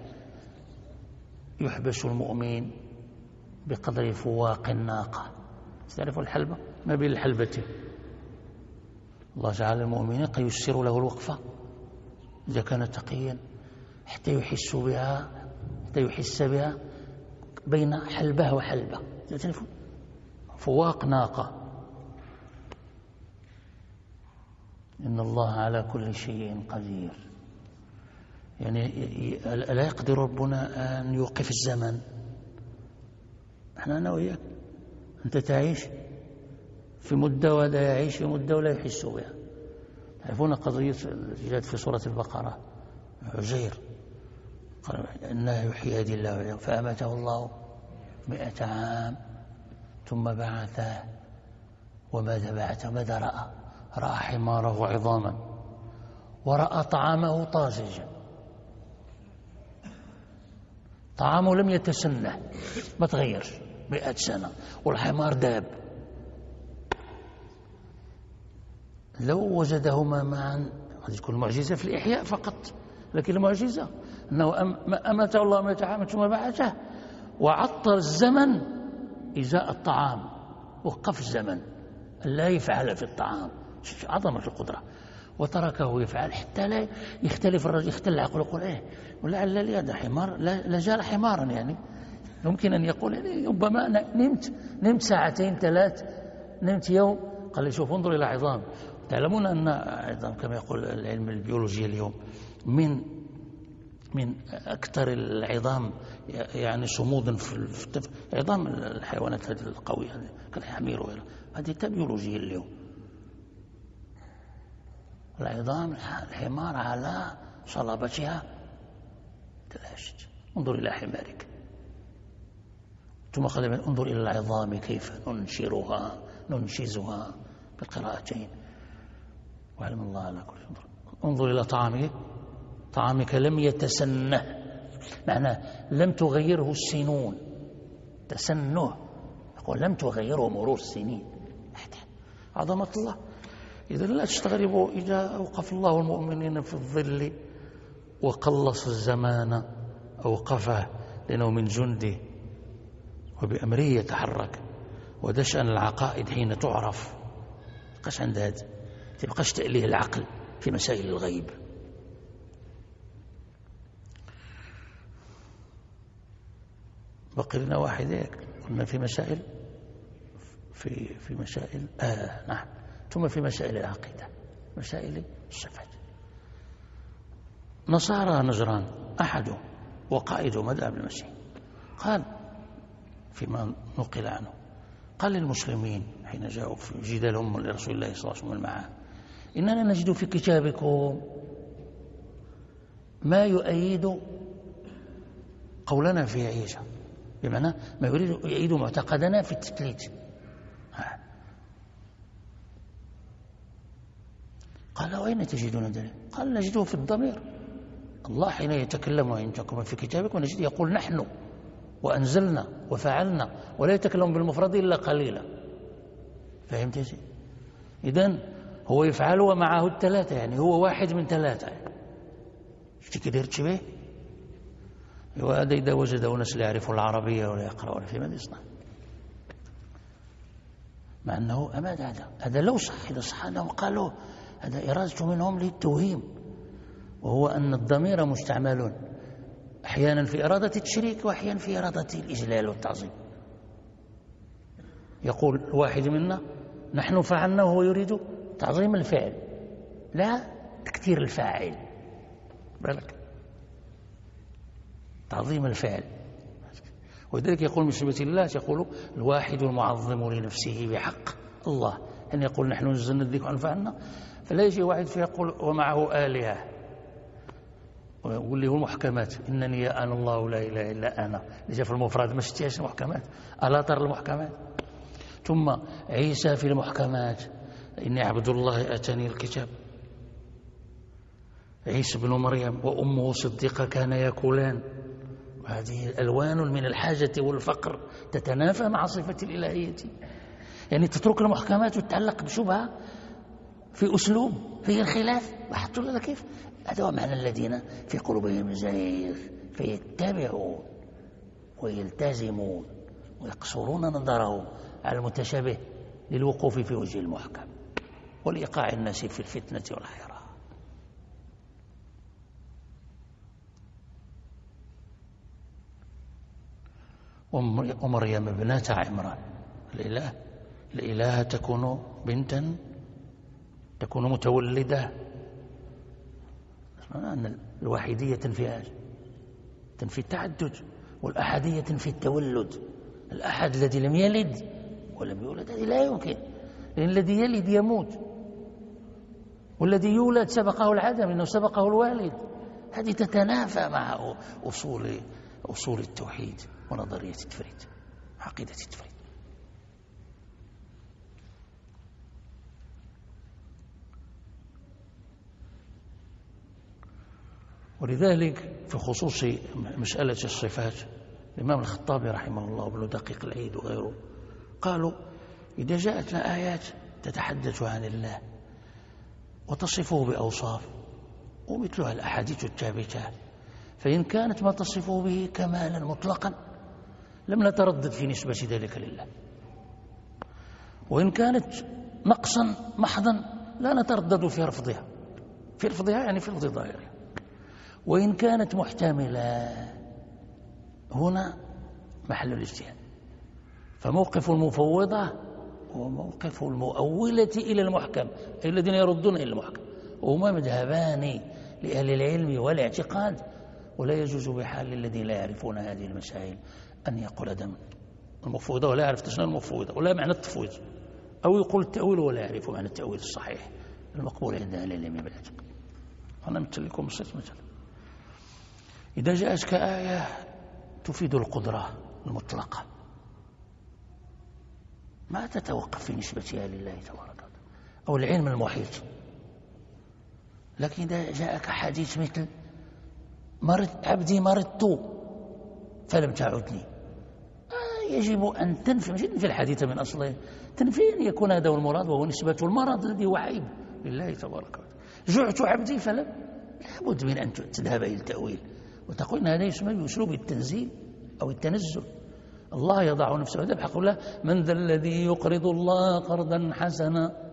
A: يحبس المؤمن بقدر فواق الناقة. تعرف الحلبة؟ ما بين الحلبتين. الله تعالى المؤمنين قد يسر له الوقفة إذا كان تقيا حتى يحس بها بين حلبة وحلبة، فواق ناقة. إن الله على كل شيء قدير. يعني لا يقدر ربنا أن يوقف الزمن. أنا وياك، أنت تعيش في مدة وهذا يعيش في مدة ولا يحس بها. تعرفون قضية جاءت في سورة البقرة، عزير قال إنه يحيي هذه الله فأماته الله 100 عام ثم بعثه. وماذا بعثه؟ ماذا رأى حماره عظاما ورأى طعامه طازجا. طعامه لم يتسنه، ما تغيرش 100 سنة، والحمار داب. لو وجدهما معا قد تكون معجزة في الإحياء فقط، لكن المعجزة أنه أماته الله 100 عام ثم بعثه، وعطل الزمن إزاء الطعام، وقف الزمن لا يفعل في الطعام، عظمة القدرة، وتركه يفعل حتى لا يختلف الرجل، يختل العقل، يقول إيه ولعل لي هذا حمار لجال حمارا. يعني يمكن أن يقول يعني ربما نمت 2 3 نمت يوم. قال لي شوف انظر إلى عظام. تعلمون أن عظام كما يقول العلم البيولوجي اليوم من أكثر العظام يعني صمودا في عظام الحيوانات هذه القوية كالحمير وغيرها، هذه بيولوجية اليوم. العظام الحمار على صلابتها تلاشت. انظر إلى حمارك. ثم قال انظر إلى العظام كيف ننشزها بالقراءتين. وعلم الله على كل شيء. انظر إلى طعامك لم يتسنه، معناه لم تغيره السنون. تسنه يقول لم تغيره مرور السنين. عظمة الله. إذا لا تستغربوا إذا أوقف الله المؤمنين في الظل وقلص الزمان أوقفه، لأنه من جنده وبأمره يتحرك. ودشأن العقائد حين تعرف تبقاش عند هذا، تبقاش تأليه العقل في مسائل الغيب. بقي لنا واحد هيك، قلنا في مسائل في مسائل نعم، ثم في مسائل العقيدة، مسائل الصفات. نصارى نجران أحد وقائد مذهب المسيح قال فيما نقل عنه، قال للمسلمين حين جاءوا في جدالهم لرسول الله صلى الله عليه وسلم معه: إننا نجد في كتابكم ما يؤيد قولنا في عيسى، بمعنى ما يؤيد معتقدنا في التثليث. قال: وأين تجدون ذلك؟ قال: نجده في الضمير. الله حين يتكلم عندكم في كتابكم نجد يقول نحن وأنزلنا وفعلنا، ولا يتكلم بالمفرد إلا قليلا. فهمت يا سيدي؟ إذن هو يفعل ومعه الثلاثة، يعني هو واحد من ثلاثة. شفتي كده يرتشبه؟ وهذا إذا وجد ناس لا يعرفوا العربية ولا يقرأون، في ماذا يصنع؟ مع أنه أماد هذا لو صح، إذا صح أنهم قالوا هذا إرادة منهم للتوهيم، وهو أن الضمير مستعمل أحيانا في إرادة التشريك وأحيانا في إرادة الإجلال والتعظيم. يقول الواحد منا نحن فعلنا وهو يريد تعظيم الفعل لا تكثير الفاعل، بالك تعظيم الفعل. ولذلك يقول من صفة الله يقول الواحد المعظم لنفسه بحق الله، أن يقول نحن نزلنا الذكر ونفعلنا، فلا يجي واحد فيقول ومعه آلهة ويقول له المحكمات إنني أنا الله لا إله إلا أنا، اللي في المفرد ما شتيش المحكمات، ألا ترى المحكمات؟ ثم عيسى في المحكمات إني عبد الله آتاني الكتاب، عيسى بن مريم وأمه صديقة كان يأكلان، هذه الألوان من الحاجة والفقر تتنافى مع صفة الإلهية. يعني تترك المحكمات وتتعلق بشبهة في أسلوب فيه الخلاف، لاحظتوا لنا كيف؟ هذا هو معنى الذين في قلوبهم زيغ فيتبعون ويلتزمون ويقصرون نظرهم على المتشابه للوقوف في وجه المحكم ولإيقاع الناس في الفتنة والحيرة. ومريم ابنة عمران الإله تكون بنتا، تكون متولدة، أن الواحدية تنفي التعدد، والأحدية تنفي التولد. الأحد الذي لم يلد ولم يولد هذه لا يمكن، لأن الذي يلد يموت، والذي يولد سبقه العدم إنه سبقه الوالد. هذه تتنافى مع أصول التوحيد ونظرية التفريد، عقيدة التفريد. ولذلك في خصوص مسألة الصفات الإمام الخطابي رحمه الله وابن دقيق العيد وغيره قالوا إذا جاءتنا آيات تتحدث عن الله وتصفه بأوصاف ومثلها الأحاديث الثابتة، فإن كانت ما تصفه به كمالا مطلقا لم نتردد في نسبة ذلك لله، وإن كانت نقصا محضا لا نتردد في رفضها يعني في رفض ظاهرها، وإن كانت محتملة هنا محل الاجتهاد. فموقف المفوضة هو موقف المؤولة إلى المحكم، أي الذين يردون إلى المحكم، وهما مذهبان لأهل العلم والاعتقاد، ولا يجوز بحال الذين لا يعرفون هذه المسائل أن يقول دم المفوضة ولا يعرف تشنى المفوضة ولا معنى التفويض، أو يقول التأويل ولا يعرف معنى التأويل الصحيح المقبول عند أهل العلم بالاعتقاد. أنا مثل لكم الصيت مثلا، إذا جاءتك آية تفيد القدرة المطلقة ما تتوقف في نسبتها لله تبارك وتعالى أو العلم المحيط، لكن إذا جاءك حديث مثل عبدي مرضت فلم تعدني، يجب أن تنفي مش في الحديث من أصله، تنفي أن يكون هذا هو المراد وهو نسبة المرض الذي هو عيب لله تبارك وتعالى. جعت عبدي فلم، لابد من أن تذهب إلى التأويل وتقول إن هذا يسمى بأسلوب التنزيل أو التنزل. الله يضع نفسه هذا بحق الله، من ذا الذي يقرض الله قرضا حسنا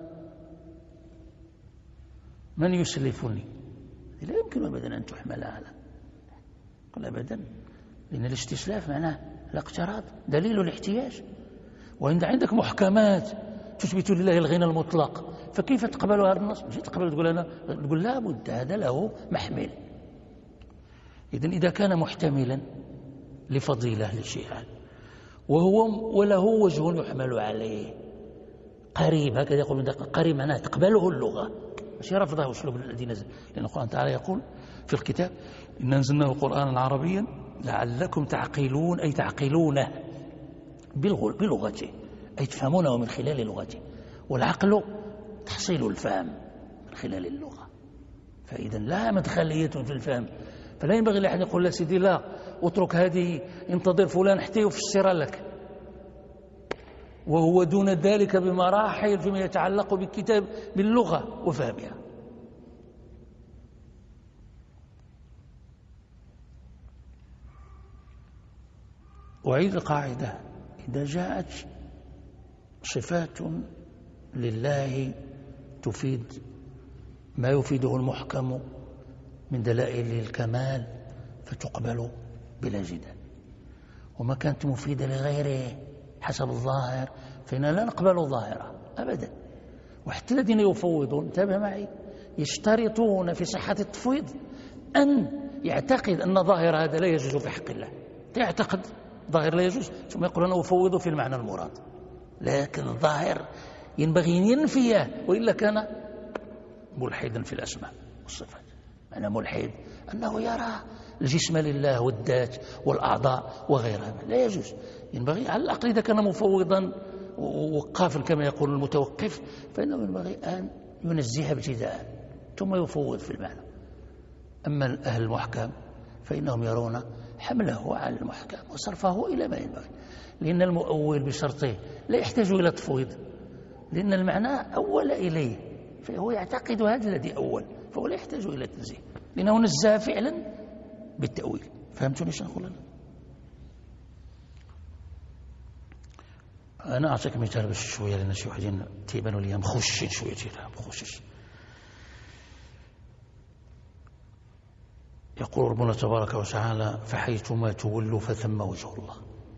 A: من يسلفني، لا يمكن أبدا أن تحمل على قل أبدا، لأن الاستسلاف معناه الاقتراض دليل الاحتياج، وإن عندك محكمات تثبت لله الغنى المطلق فكيف تقبل هذا النص؟ مش تقبل تقول لا بد هذا له محمل. إذن إذا كان محتملا لفضيلة لشيء وله وجه يحمل عليه قريب، هكذا يقول من دقيق قريب معناه تقبله اللغة مش رفضه أسلوب الذي نزل، لأن القرآن تعالى يقول في الكتاب إن أنزلناه قرآنا عربيا لعلكم تعقلون، أي تعقلونه بلغته أي تفهمونه من خلال لغته، والعقل تحصيل الفهم من خلال اللغة، فإذا لا مدخلية في الفهم. فلا ينبغي لأحد يقول لا سيدي لا اترك هذه انتظر فلان حتى يفسر لك، وهو دون ذلك بمراحل فيما يتعلق بالكتاب باللغة وفهمها. وعيد القاعدة إذا جاءت صفات لله تفيد ما يفيده المحكم من دلائل الكمال فتقبل بلا جدال، وما كانت مفيدة لغيره حسب الظاهر فإننا لا نقبل الظاهرة أبدا. وحتى الذين يفوضون انتبه معي يشترطون في صحة التفويض أن يعتقد أن ظاهر هذا لا يجوز في حق الله، يعتقد ظاهر لا يجوز ثم يقول أنا أفوض في المعنى المراد، لكن الظاهر ينبغي أن ينفيه وإلا كان ملحدا في الأسماء والصفات. أنا ملحد أنه يرى الجسم لله والذات والأعضاء وغيرها لا يجوز، ينبغي على الأقل إذا كان مفوضا ووقافا كما يقول المتوقف فإنه ينبغي أن ينزه ابتداء ثم يفوض في المعنى. أما أهل المحكم فإنهم يرون حمله على المحكم وصرفه إلى ما ينبغي، لأن المؤول بشرطه لا يحتاج إلى تفويض، لأن المعنى أول إليه، فهو يعتقد هذا الذي أول، فهو لا يحتاج إلى تنزيه، لأنه نزه فعلا بالتأويل. فهمتوني شنو نقول أنا؟ أنا أعطيك مثال باش شوية، لأن شي وحدين تيبانوا لي مخشين شوية مخشش. يقول ربنا تبارك وتعالى: فحيثما تولوا فثم وجه الله.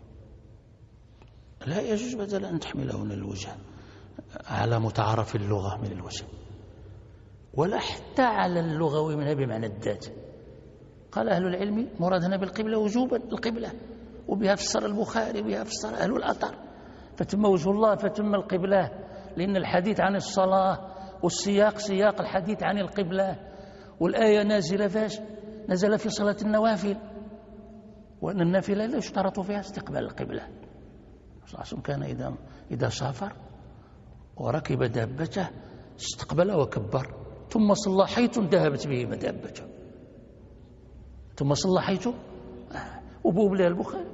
A: لا يجوز بدل أن تحمله من الوجه على متعارف اللغة من الوجه، ولا حتى على اللغوي منها بمعنى الذات. قال أهل العلم مرادنا بالقبلة وجوبا القبلة، وبها فسر البخاري، وبها فسر أهل الأثر. فتم وجه الله فتم القبلة، لأن الحديث عن الصلاة والسياق سياق الحديث عن القبلة، والآية نازلة فاش؟ نزل في صلاة النوافل، وأن النافلة لا يشترط فيها استقبال القبلة. كان إذا سافر وركب دابته استقبل وكبر، ثم صلى حيث ذهبت به دابته، ثم صلى حيث وبوب لها البخاري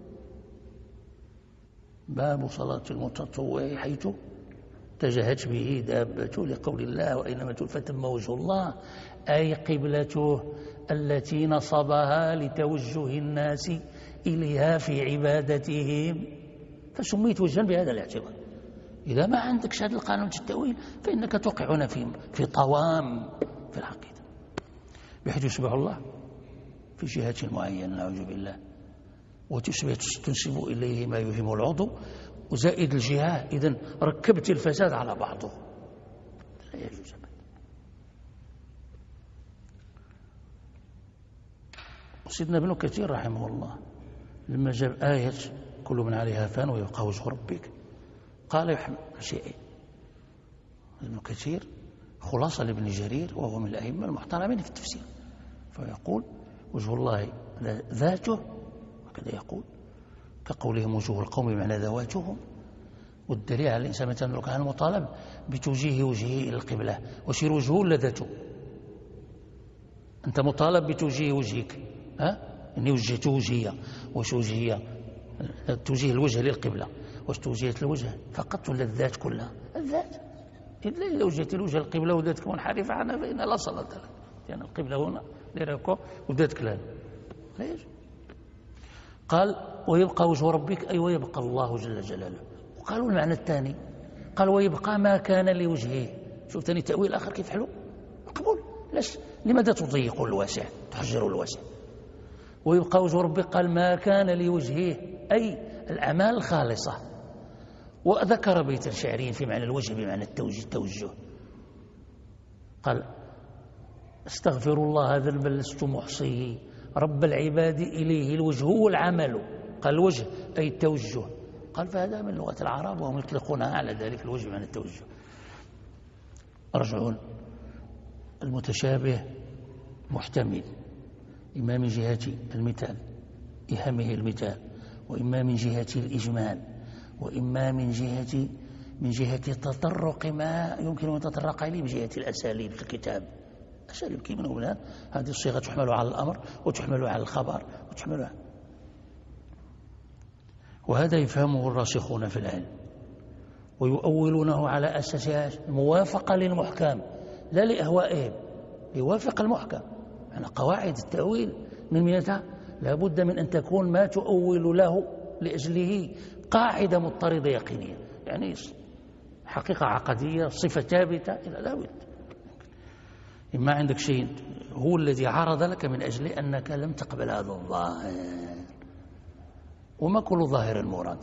A: باب صلاة المتطوع حيث اتجهت به دابته، لقول الله: وأينما فتم وجه الله، أي قبلته التي نصبها لتوجه الناس إليها في عبادتهم، فسميت وجها بهذا الاعتبار. إذا ما عندك هذا القانون التأويل فإنك توقعنا في طوام في العقيدة، بحيث يشبه الله في جهة معينة نعوذ بالله، وتنسب إليه ما يهم العضو وزائد الجهة، إذن ركبت الفساد على بعضه، لا يجوز. سيدنا ابن كثير رحمه الله لما جاب آية كل من عليها فان ويبقى وجه ربك، قال يحمل شيئين. ابن كثير خلاصة لابن جرير وهو من الأئمة المحترمين في التفسير، فيقول: وجه الله ذاته، وكذا يقول كقولهم وجوه القوم بمعنى ذواتهم، والدليل على الإنسان مثلا كان المطالب بتوجيه وجهه إلى القبلة، وشير وجهه ولا ذاته؟ أنت مطالب بتوجيه وجهك، إني وجهت وجهية، وش وجهية؟ توجيه الوجه للقبلة، واش توجيهت الوجه فقط ولا الذات كلها؟ الذات. إذا وجهت الوجه للقبلة وذاتك منحرفة عنها فإن لا صلاة لك، لأن القبلة هنا لركوع وذاتك لا يجوز. قال: ويبقى وجه ربك، أي ويبقى الله جل جلاله. وقالوا المعنى الثاني، قال: ويبقى ما كان لوجهه. شوف ثاني تأويل آخر كيف حلو مقبول. لماذا تضيق الواسع تحجر الواسع؟ ويبقى وجه ربك، قال: ما كان لوجهه، أي الأعمال الخالصة. وذكر بيتا شعريا في معنى الوجه بمعنى التوجه، قال: استغفر الله ذنبا لست محصيه، رب العباد إليه الوجه والعمل. قال: الوجه أي التوجه، قال: فهذا من لغة العرب وهم يطلقونها على ذلك، الوجه معنى التوجه. رجعون المتشابه محتمل، إما من جهة المثال إهمه المثال، وإما من جهة الإجمال، وإما من جهة تطرق ما يمكن أن تطرق إليه من جهة الأساليب في الكتاب. أساليب كيف نقول هذه الصيغة تحمل على الأمر وتحمل على الخبر وتحمل على، وهذا يفهمه الراسخون في العلم ويؤولونه على أساس موافقة للمحكم لا لأهوائهم، يوافق المحكم. يعني قواعد التأويل من ميتها لابد من أن تكون ما تؤول له لأجله قاعدة مضطردة يقينية، يعني حقيقة عقدية، صفة ثابتة إلى لا بد. إما عندك شيء هو الذي عرض لك من أجل أنك لم تقبل هذا الظاهر، وما كل ظاهر المراد.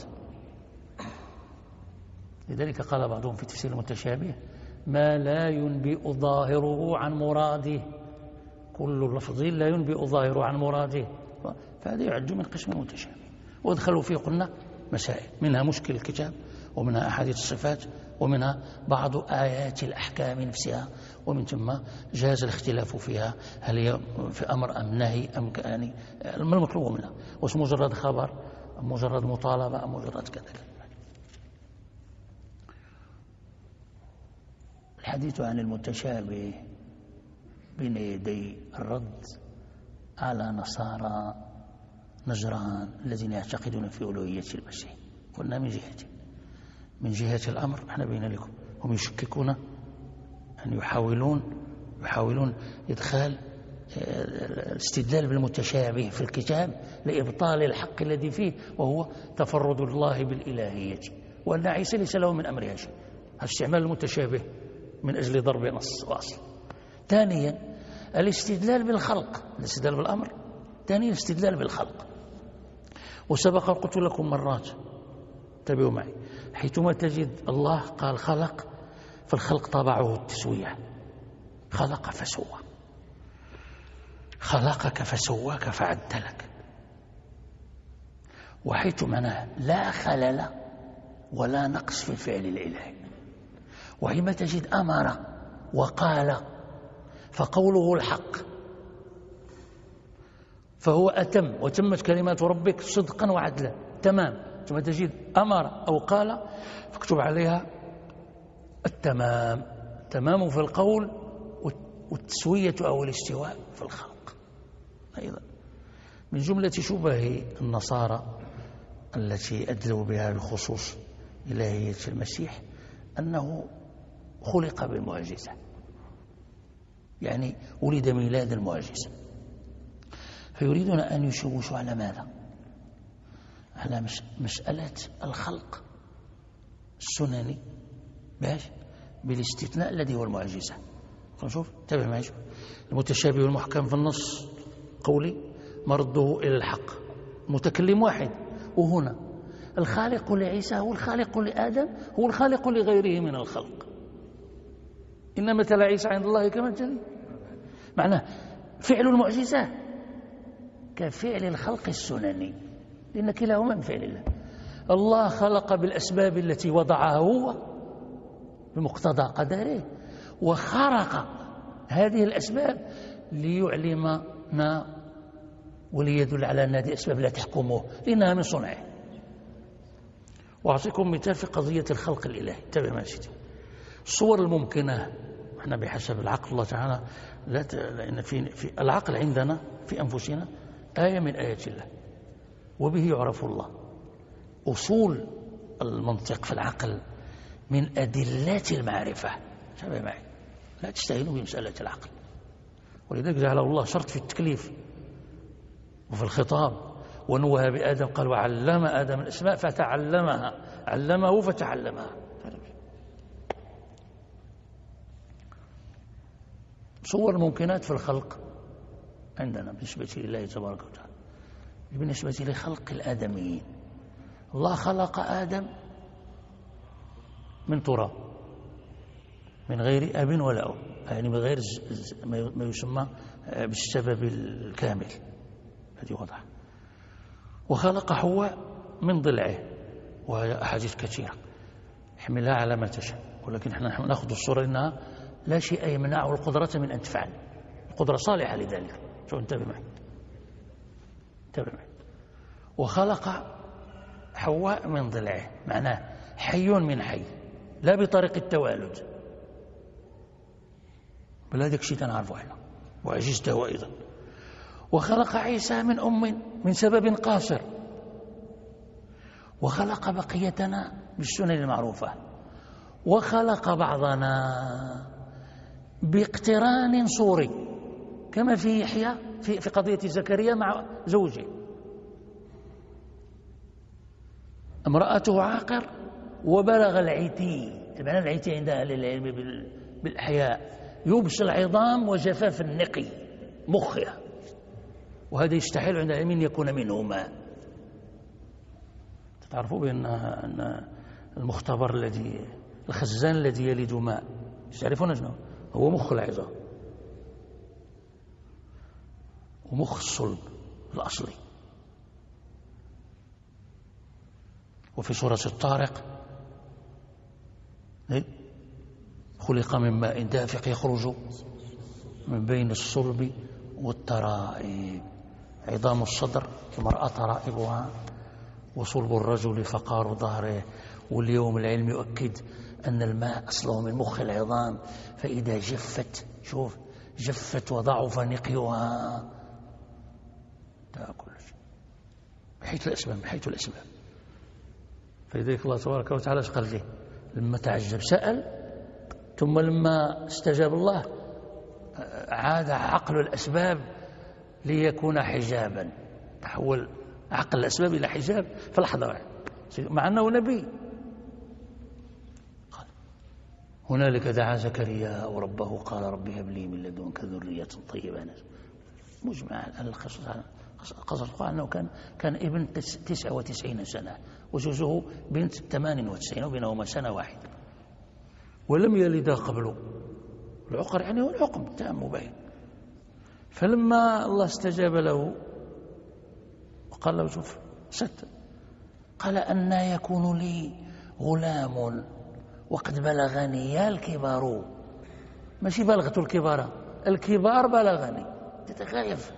A: لذلك قال بعضهم في تفسير المتشابه: ما لا ينبئ ظاهره عن مراده، كل لفظ لا ينبئ ظاهره عن مراده، فهذا يعد من قسم المتشابه. وادخلوا فيه قلنا مسائل، منها مشكل الكتاب، ومنها أحاديث الصفات، ومنها بعض آيات الأحكام نفسها، ومن ثم جاز الاختلاف فيها، هل هي في أمر أم نهي أم كأني، ما المطلوب منها؟ واش مجرد خبر أم مجرد مطالبة أم مجرد كذا؟ الحديث عن المتشابه بين يدي الرد على نصارى نجران الذين يعتقدون في ألوهية المسيح. قلنا من جهة الأمر احنا بين لكم، هم يشككون أن يحاولون إدخال الاستدلال بالمتشابه في الكتاب لإبطال الحق الذي فيه، وهو تفرد الله بالإلهية، وأن عيسى ليس له من أمرها شيء. استعمال المتشابه من أجل ضرب نص وأصل. ثانيا الاستدلال بالخلق، الاستدلال بالأمر. ثانيا الاستدلال بالخلق. وسبق قلت لكم مرات، انتبهوا معي، حيثما تجد الله قال خلق، فالخلق طبعه التسوية، خلق فسوى، خلقك فسواك فعدلك. وحيث معناه لا خلل ولا نقص في الفعل الإلهي. وحينما تجد أمر وقال فقوله الحق، فهو أتم، وتمت كلمات ربك صدقا وعدلا، تمام. ثم تجد أمر أو قال فاكتب عليها التمام، تمام في القول والتسوية أو الاستواء في الخلق. أيضا من جملة شبه النصارى التي أدلوا بها بخصوص إلهية المسيح أنه خلق بالمعجزة، يعني ولد ميلاد المعجزة. فيريدون أن يشوشوا على ماذا؟ على مسألة الخلق السنني بالاستثناء الذي هو المعجزة. نشوف، انتبه معي، المتشابه والمحكم في النص قولي مرده إلى الحق، متكلم واحد. وهنا الخالق لعيسى هو الخالق لآدم، هو الخالق لغيره من الخلق. إن مثل عيسى عند الله كمثل، معناه فعل المعجزة كفعل الخلق السنني، لأن كلاهما من فعل الله. الله خلق بالأسباب التي وضعها هو بمقتضى قدره، وخرق هذه الأسباب ليعلمنا وليدل على أن هذه الأسباب لا تحكمه لأنها من صنعه. وأعطيكم مثال في قضية الخلق الإلهي. انتبه ما سيدي، الصور الممكنة احنا بحسب العقل الله تعالى لأن في العقل عندنا في أنفسنا آية من آيات الله، وبه يعرف الله. أصول المنطق في العقل من أدلات المعرفة. انتبه معي، لا تستهينوا بمسألة العقل، ولذلك جعله الله شرط في التكليف وفي الخطاب. ونوه بآدم قال وعلم آدم الأسماء فتعلمها، علمه فتعلمها. صور الممكنات في الخلق عندنا بالنسبة لله تبارك وتعالى. بالنسبة لخلق الآدميين، الله خلق آدم من تراب من غير أب ولا أم، يعني من غير ما يسمى بالسبب الكامل، هذه واضحة. وخلق حواء من ضلعه، وهي أحاديث كثيرة يحملها على ما تشاء، ولكن نحن نأخذ الصورة إنها لا شيء يمنع القدرة من أن تفعل، القدرة صالحة لذلك. شو انتبه معي، انتبه معي. وخلق حواء من ضلعه، معناه حي من حي، لا بطريق التوالد، بل هذاك الشيء تنعرفه احنا وعجزته أيضا. وخلق عيسى من أم من سبب قاصر، وخلق بقيتنا بالسنن المعروفة، وخلق بعضنا باقتران صوري كما في يحيى في قضية زكريا مع زوجه، امرأته عاقر وبلغ العتي. طبعا العتي عند أهل العلم بالأحياء يبس العظام وجفاف النقي مخها، وهذا يستحيل عند العلم أن يكون منهما. تعرفوا بأن المختبر الخزان الذي يلد ماء، تعرفون شنو هو؟ مخ العظام ومخ الصلب الأصلي. وفي سورة الطارق خلق من ماء دافق يخرج من بين الصلب والترائب، عظام الصدر المرأة ترائبها، وصلب الرجل فقار ظهره. واليوم العلم يؤكد أن الماء أصله من مخ العظام، فإذا جفت، شوف جفت وضعف نقيها تأكل. من حيث الأسباب. فلذلك الله تبارك وتعالى قال له لما تعجب سأل، ثم لما استجاب الله عاد عقل الأسباب ليكون حجابا، تحول عقل الأسباب إلى حجاب في لحظة واحدة، مع أنه نبي. هنالك دعا زكريا وربه قال رب هب لي من لدنك ذرية طيبة. مجمع على قصص القرآن أنه كان ابن 99 سنة وزوجه بنت 98 وبينهما سنة واحدة، ولم يلد قبله. العقر يعني هو الحكم تام مبين. فلما الله استجاب له وقال له شوف قال أنى يكون لي غلام وقد بلغني الكبار. ماشي بلغته الكبار بلغني، تتخيف.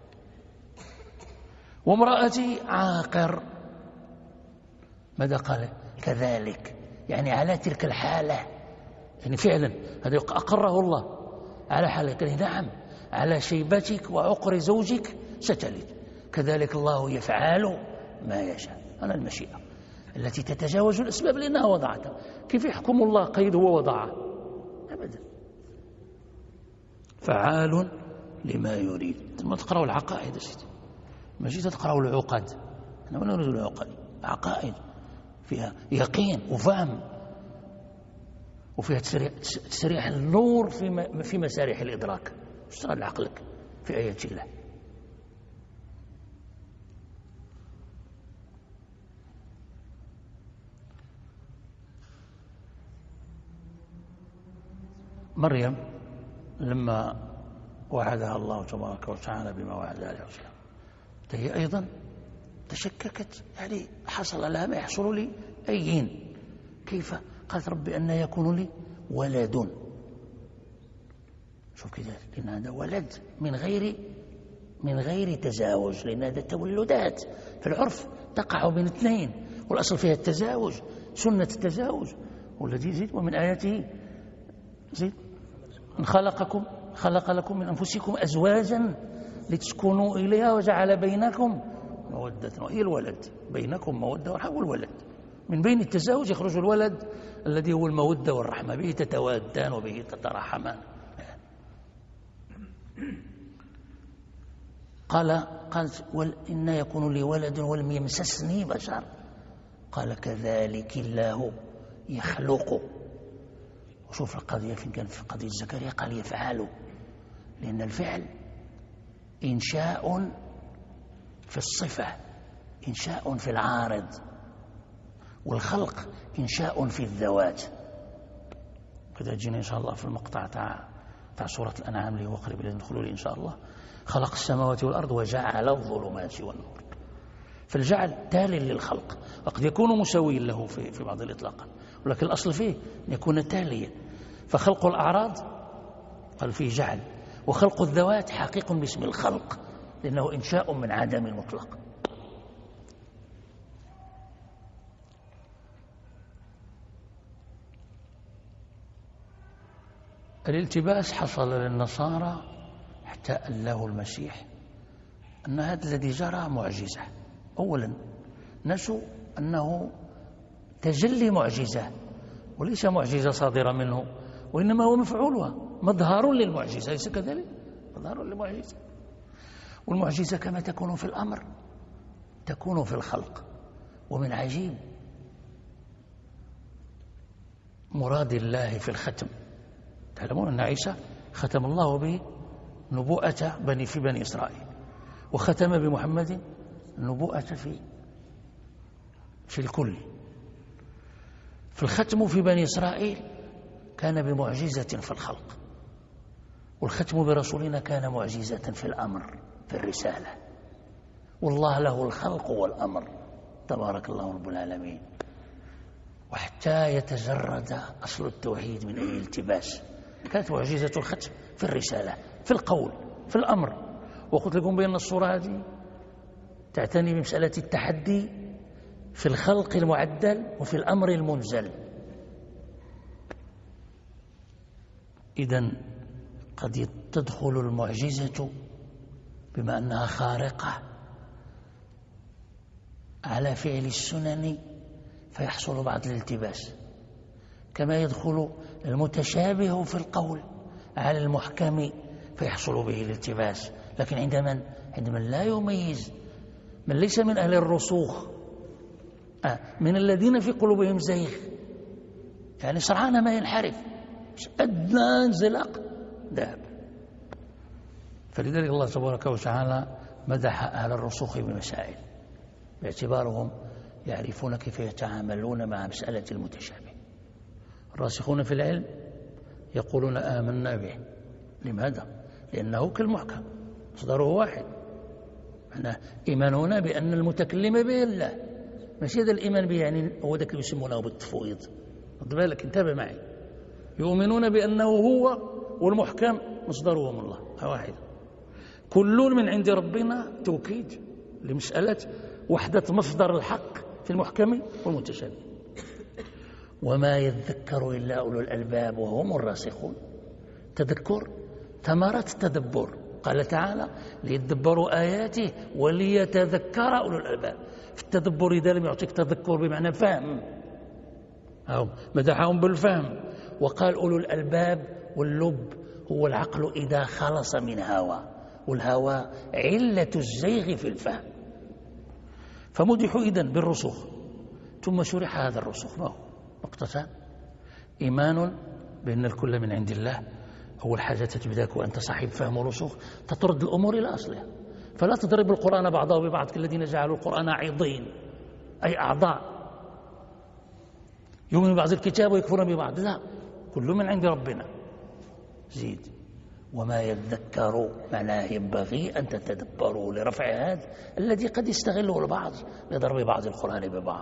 A: وامرأتي عاقر. ماذا قال؟ كذلك، يعني على تلك الحالة، يعني فعلا هذا أقره الله على حالة. قال نعم على شيبتك وعقر زوجك ستلد، كذلك الله يفعل ما يشاء. أنا المشيئة التي تتجاوز الأسباب لأنها وضعتها. كيف يحكم الله قيد هو وضعه؟ أبدا. فعال لما يريد. ثم تقرأوا العقائد يا سيدي، ماشي تقرأوا العقد. أنا ما نريد العقد، عقائد فيها يقين وفهم، وفيها تسريح النور في مسارح الإدراك. اشتغل عقلك في آيات الله. مريم لما وعدها الله تبارك وتعالى بما وعد عليه وسلم، هي أيضا تشككت، يعني حصل لها ما يحصل لي أيين. كيف؟ قالت ربي أن يكون لي ولد. شوف كده، لأن هذا ولد من غير تزاوج، لأن هذا التولدات في العرف تقع بين اثنين، والأصل فيها التزاوج، سنة التزاوج. والذي يزيد ومن آياته زيد خلق لكم من أنفسكم أزواجا لتسكنوا إليها وجعل بينكم مودة. وهي الولد بينكم مودة ورحمة، والولد من بين التزاوج يخرج الولد الذي هو المودة والرحمة، به تتوادان وبه تترحمان. قالت إن يكون لي ولد ولم يمسسني بشر. قال كذلك الله يخلق. وشوف القضية فين كان في قضية زكريا، قال يفعل، لأن الفعل إنشاء في الصفة، إنشاء في العارض، والخلق إنشاء في الذوات. كذا جينا إن شاء الله في المقطع تاع سورة الأنعام اللي هو قريب اللي ندخلوا لي إن شاء الله. خلق السماوات والأرض وجعل الظلمات والنور. فالجعل تال للخلق، وقد يكون مساويا له في بعض الإطلاقات، ولكن الأصل فيه أن يكون تاليا. فخلق الأعراض قال فيه جعل، وخلق الذوات حقيق باسم الخلق، لأنه إنشاء من عدم المطلق. الالتباس حصل للنصارى حتى أله المسيح أن هذا الذي جرى معجزة. أولا نسوا أنه تجلي معجزة، وليس معجزة صادرة منه، وإنما هو مفعولها، مظهر للمعجزة، ليس كذلك؟ مظهر للمعجزة. والمعجزة كما تكون في الأمر تكون في الخلق. ومن عجيب مراد الله في الختم، تعلمون أن عيسى ختم الله به نبوءة في بني إسرائيل، وختم بمحمد النبوءة في الكل. في الختم في بني إسرائيل كان بمعجزة في الخلق، والختم برسولنا كان معجزة في الأمر، في الرسالة. والله له الخلق والأمر، تبارك الله رب العالمين. وحتى يتجرد أصل التوحيد من أي التباس، كانت معجزة الختم في الرسالة، في القول، في الأمر. وقلت لكم بأن الصورة هذه تعتني بمسألة التحدي في الخلق المعدل وفي الأمر المنزل. إذن قد تدخل المعجزة بما أنها خارقة على فعل السنن فيحصل بعض الالتباس، كما يدخل المتشابه في القول على المحكم فيحصل به الالتباس. لكن عند من لا يميز، من ليس من أهل الرسوخ، من الذين في قلوبهم زيغ، يعني سرعان ما ينحرف، أدنى انزلاق ذهب. فلذلك الله تبارك وتعالى مدح أهل الرسوخ بمسائل باعتبارهم يعرفون كيف يتعاملون مع مسألة المتشابه. الراسخون في العلم يقولون آمنا به. لماذا؟ لأنه كالمحكم مصدره واحد. احنا إيماننا بأن المتكلم به الله، ماشي هذا الإيمان به يعني هو ذاك اللي يسمونه بالتفويض. خد بالك، انتبه معي. يؤمنون بأنه هو والمحكم مصدره من الله واحد، كل من عند ربنا، توكيد لمسألة وحدة مصدر الحق في المحكم والمتشابه. وما يذكر إلا أولو الألباب وهم الراسخون. تذكر ثمرة التدبر، قال تعالى ليدبروا آياته وليتذكر أولو الألباب. في التدبر إذا لم يعطيك تذكر بمعنى فهم، أو مدحهم بالفهم. وقال أولو الألباب، واللب هو العقل إذا خلص من هوى، والهوى علة الزيغ في الفهم. فمدحوا إذن بالرسوخ. ثم شرح هذا الرسوخ، ما هو؟ نقطتان: إيمان بأن الكل من عند الله. أول حاجة تبدأك وأنت صاحب فهم ورسوخ، تطرد الأمور إلى أصلها، فلا تضرب القرآن بعضه ببعض كالذين جعلوا القرآن عضين، أي أعضاء، يؤمن ببعض الكتاب ويكفرون ببعض. لا، كل من عند ربنا. زيد: وما يذكر، معناه ينبغي أن تتدبروا لرفع هذا الذي قد يستغله البعض لضرب بعض القرآن ببعض.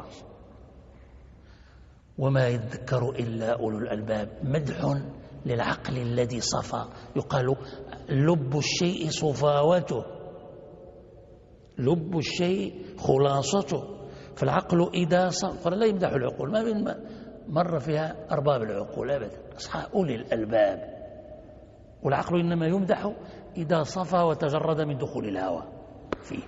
A: وما يذكر إلا أولو الألباب، مدح للعقل الذي صفى. يقال لب الشيء صفاوته، لب الشيء خلاصته. فالعقل إذا صفى، لا يمدح العقول، ما بين مر فيها أرباب العقول أبدا، أصحاب أولي الألباب. والعقل إنما يمدح إذا صفى وتجرد من دخول الهوى فيه،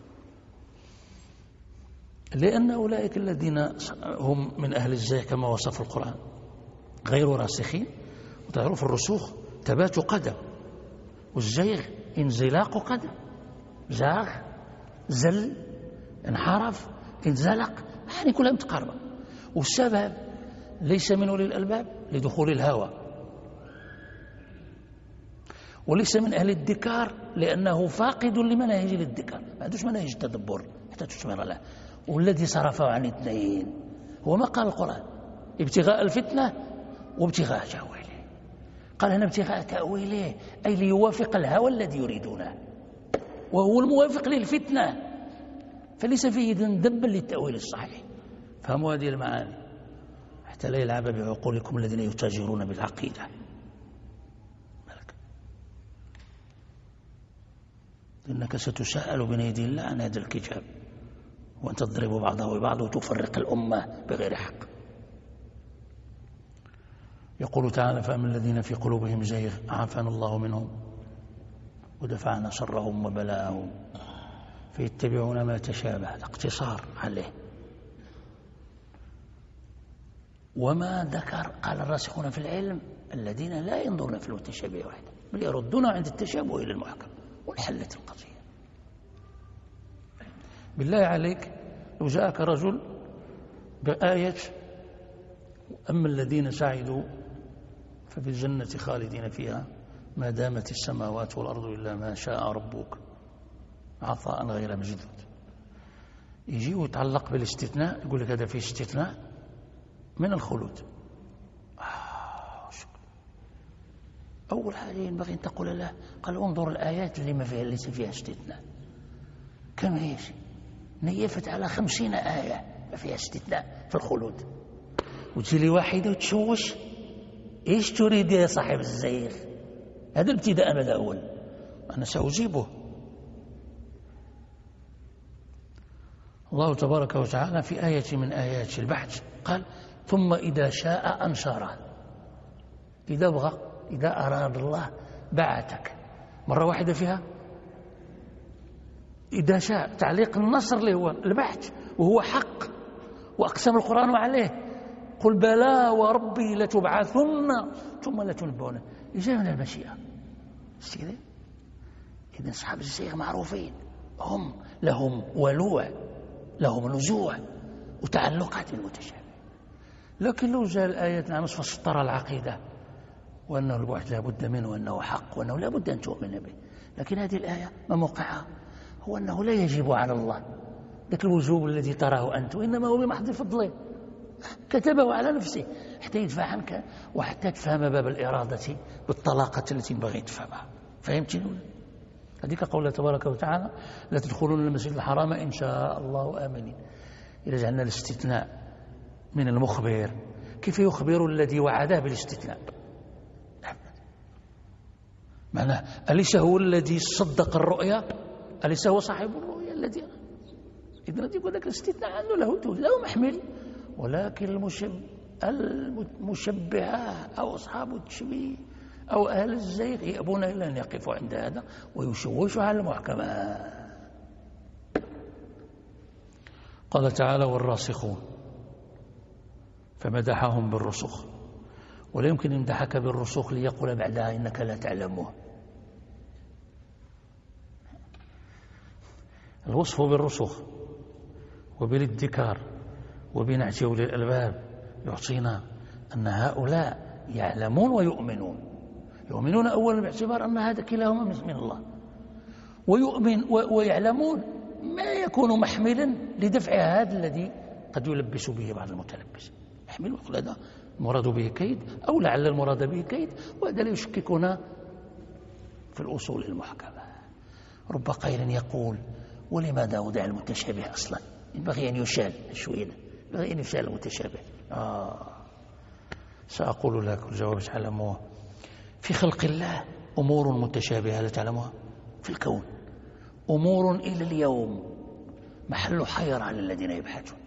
A: لأن أولئك الذين هم من أهل الزيغ كما وصف القرآن غير راسخين. وتعرف الرسوخ ثبات قدم، والزيغ انزلاق قدم. زاغ، زل، انحرف، انزلق، يعني كلها متقاربة. والسبب ليس من أولي الألباب لدخول الهوى، وليس من أهل الذكر لأنه فاقد لمناهج الذكر، ما عندوش مناهج التدبر حتى تثمر له. والذي صرفه عن اثنين هو ما قال القرآن: ابتغاء الفتنة وابتغاء تأويله. قال هنا ابتغاء تأويله أي ليوافق الهوى الذي يريدونه، وهو الموافق للفتنة، فليس فيه ذنب للتأويل الصحيح. فهموا هذه المعاني حتى لا يلعب بعقولكم الذين يتاجرون بالعقيدة. إنك ستسأل بين يدي الله عن هذا الكتاب، وأنت تضرب بعضه ببعض وتفرق الأمة بغير حق. يقول تعالى: فأما الذين في قلوبهم زيغ عافانا الله منهم ودفعنا شرهم وبلاءهم فيتبعون ما تشابه. الاقتصار عليه. وما ذكر، قال الراسخون في العلم الذين لا ينظرون في المتشابه وحده، بل يردون عند التشابه إلى المحكم، وانحلت القضية. بالله عليك لو جاءك رجل بآية: أما الذين سعدوا ففي الجنة خالدين فيها ما دامت السماوات والأرض إلا ما شاء ربك عطاء غير مجدود، يجي ويتعلق بالاستثناء، يقول لك هذا فيه استثناء من الخلود. أول حاجة ينبغي أن تقول له، قال: انظر الآيات اللي ما فيها ليس فيها استثناء كم هي؟ نيفت على 50 آية ما فيها استثناء في الخلود، وتجي لي واحدة وتشوش. إيش تريد يا صاحب الزيغ؟ هذا الابتداء من الأول، أنا سأجيبه. الله تبارك وتعالى في آية من آيات البحث قال: ثم إذا شاء أنشره. إذا بغى، إذا أراد الله بعثك مرة واحدة فيها، إذا شاء تعليق النصر اللي هو البحث وهو حق، وأقسم القرآن عليه قل بلى وربي لتبعثن ثم لتنبؤن. إجابة من المشيئة. إذن أصحاب الزيغ معروفين، هم لهم ولوع، لهم نزوع وتعلقات بالمتشابه. لكن لو جاء الآية نصف سطر العقيدة وأنه البعث لا بد منه وأنه حق وأنه لا بد أن تؤمن به، لكن هذه الآية ما موقعها هو أنه لا يجب على الله ذاك الوجوب الذي تراه أنت، وإنما هو بمحض فضله كتبه على نفسه حتى يدفع عنك وحتى تفهم باب الإرادة بالطلاقة التي ينبغي تفهمها. فهمتني؟ هذيك قوله تبارك وتعالى لا تدخلون المسجد الحرام إن شاء الله آمنين. إذا جعلنا الاستثناء من المخبر، كيف يخبر الذي وعده بالاستثناء؟ معناه أليس هو الذي صدق الرؤيا؟ أليس هو صاحب الرؤيا الذي إذن يقول لك الاستثناء عنه له محمل، ولكن المشبهة أو أصحاب التشبيه أو أهل الزيغ يأبون إلا أن يقفوا عند هذا ويشوشوا على المحكمات. قال تعالى والراسخون، فمدحهم بالرسوخ، ولا يمكن يمدحك بالرسوخ ليقول بعدها إنك لا تعلمه. الوصف بالرسوخ وبالادكار وبنعت أولي الألباب يعطينا أن هؤلاء يعلمون ويؤمنون. يؤمنون أولا باعتبار أن هذا كلاهما من الله، ويعلمون ما يكون محملا لدفع هذا الذي قد يلبس به بعض المتلبس. يحمل ويقول هذا المراد به كيد أو لعل المراد به كيد، وهذا لا يشككنا في الأصول المحكمة. رب قائل يقول ولماذا وضع المتشابه أصلا؟ ينبغي أن يشال شوية، ينبغي أن يشال المتشابه. سأقول لك الجواب تعلموه. في خلق الله أمور متشابهة لا تعلموها. في الكون أمور إلى اليوم محل حيرة على الذين يبحثون.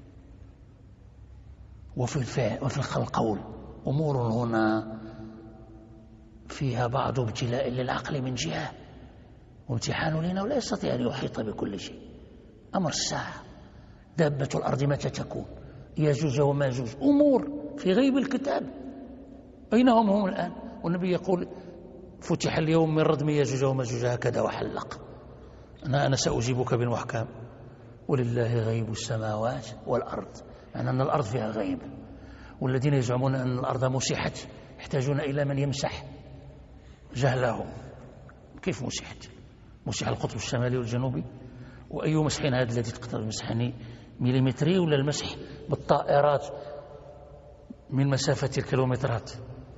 A: وفي الخلق قول أمور هنا فيها بعض ابتلاء للعقل من جهة وامتحان لنا، ولا يستطيع أن يحيط بكل شيء. أمر الساعة، دابة الأرض متى تكون، ياجوج وماجوج، أمور في غيب الكتاب. أين هم الآن؟ والنبي يقول فتح اليوم من ردم ياجوج وماجوج هكذا وحلق. أنا سأجيبك بالمحكم ولله غيب السماوات والأرض، يعني أن الأرض فيها غيب، والذين يزعمون أن الأرض مسحت يحتاجون إلى من يمسح جهلهم. كيف مسحت؟ مسح القطب الشمالي والجنوبي، وأي مسح هذا الذي تقدر مسحني مليمتري، ولا المسح بالطائرات من مسافة الكيلومترات؟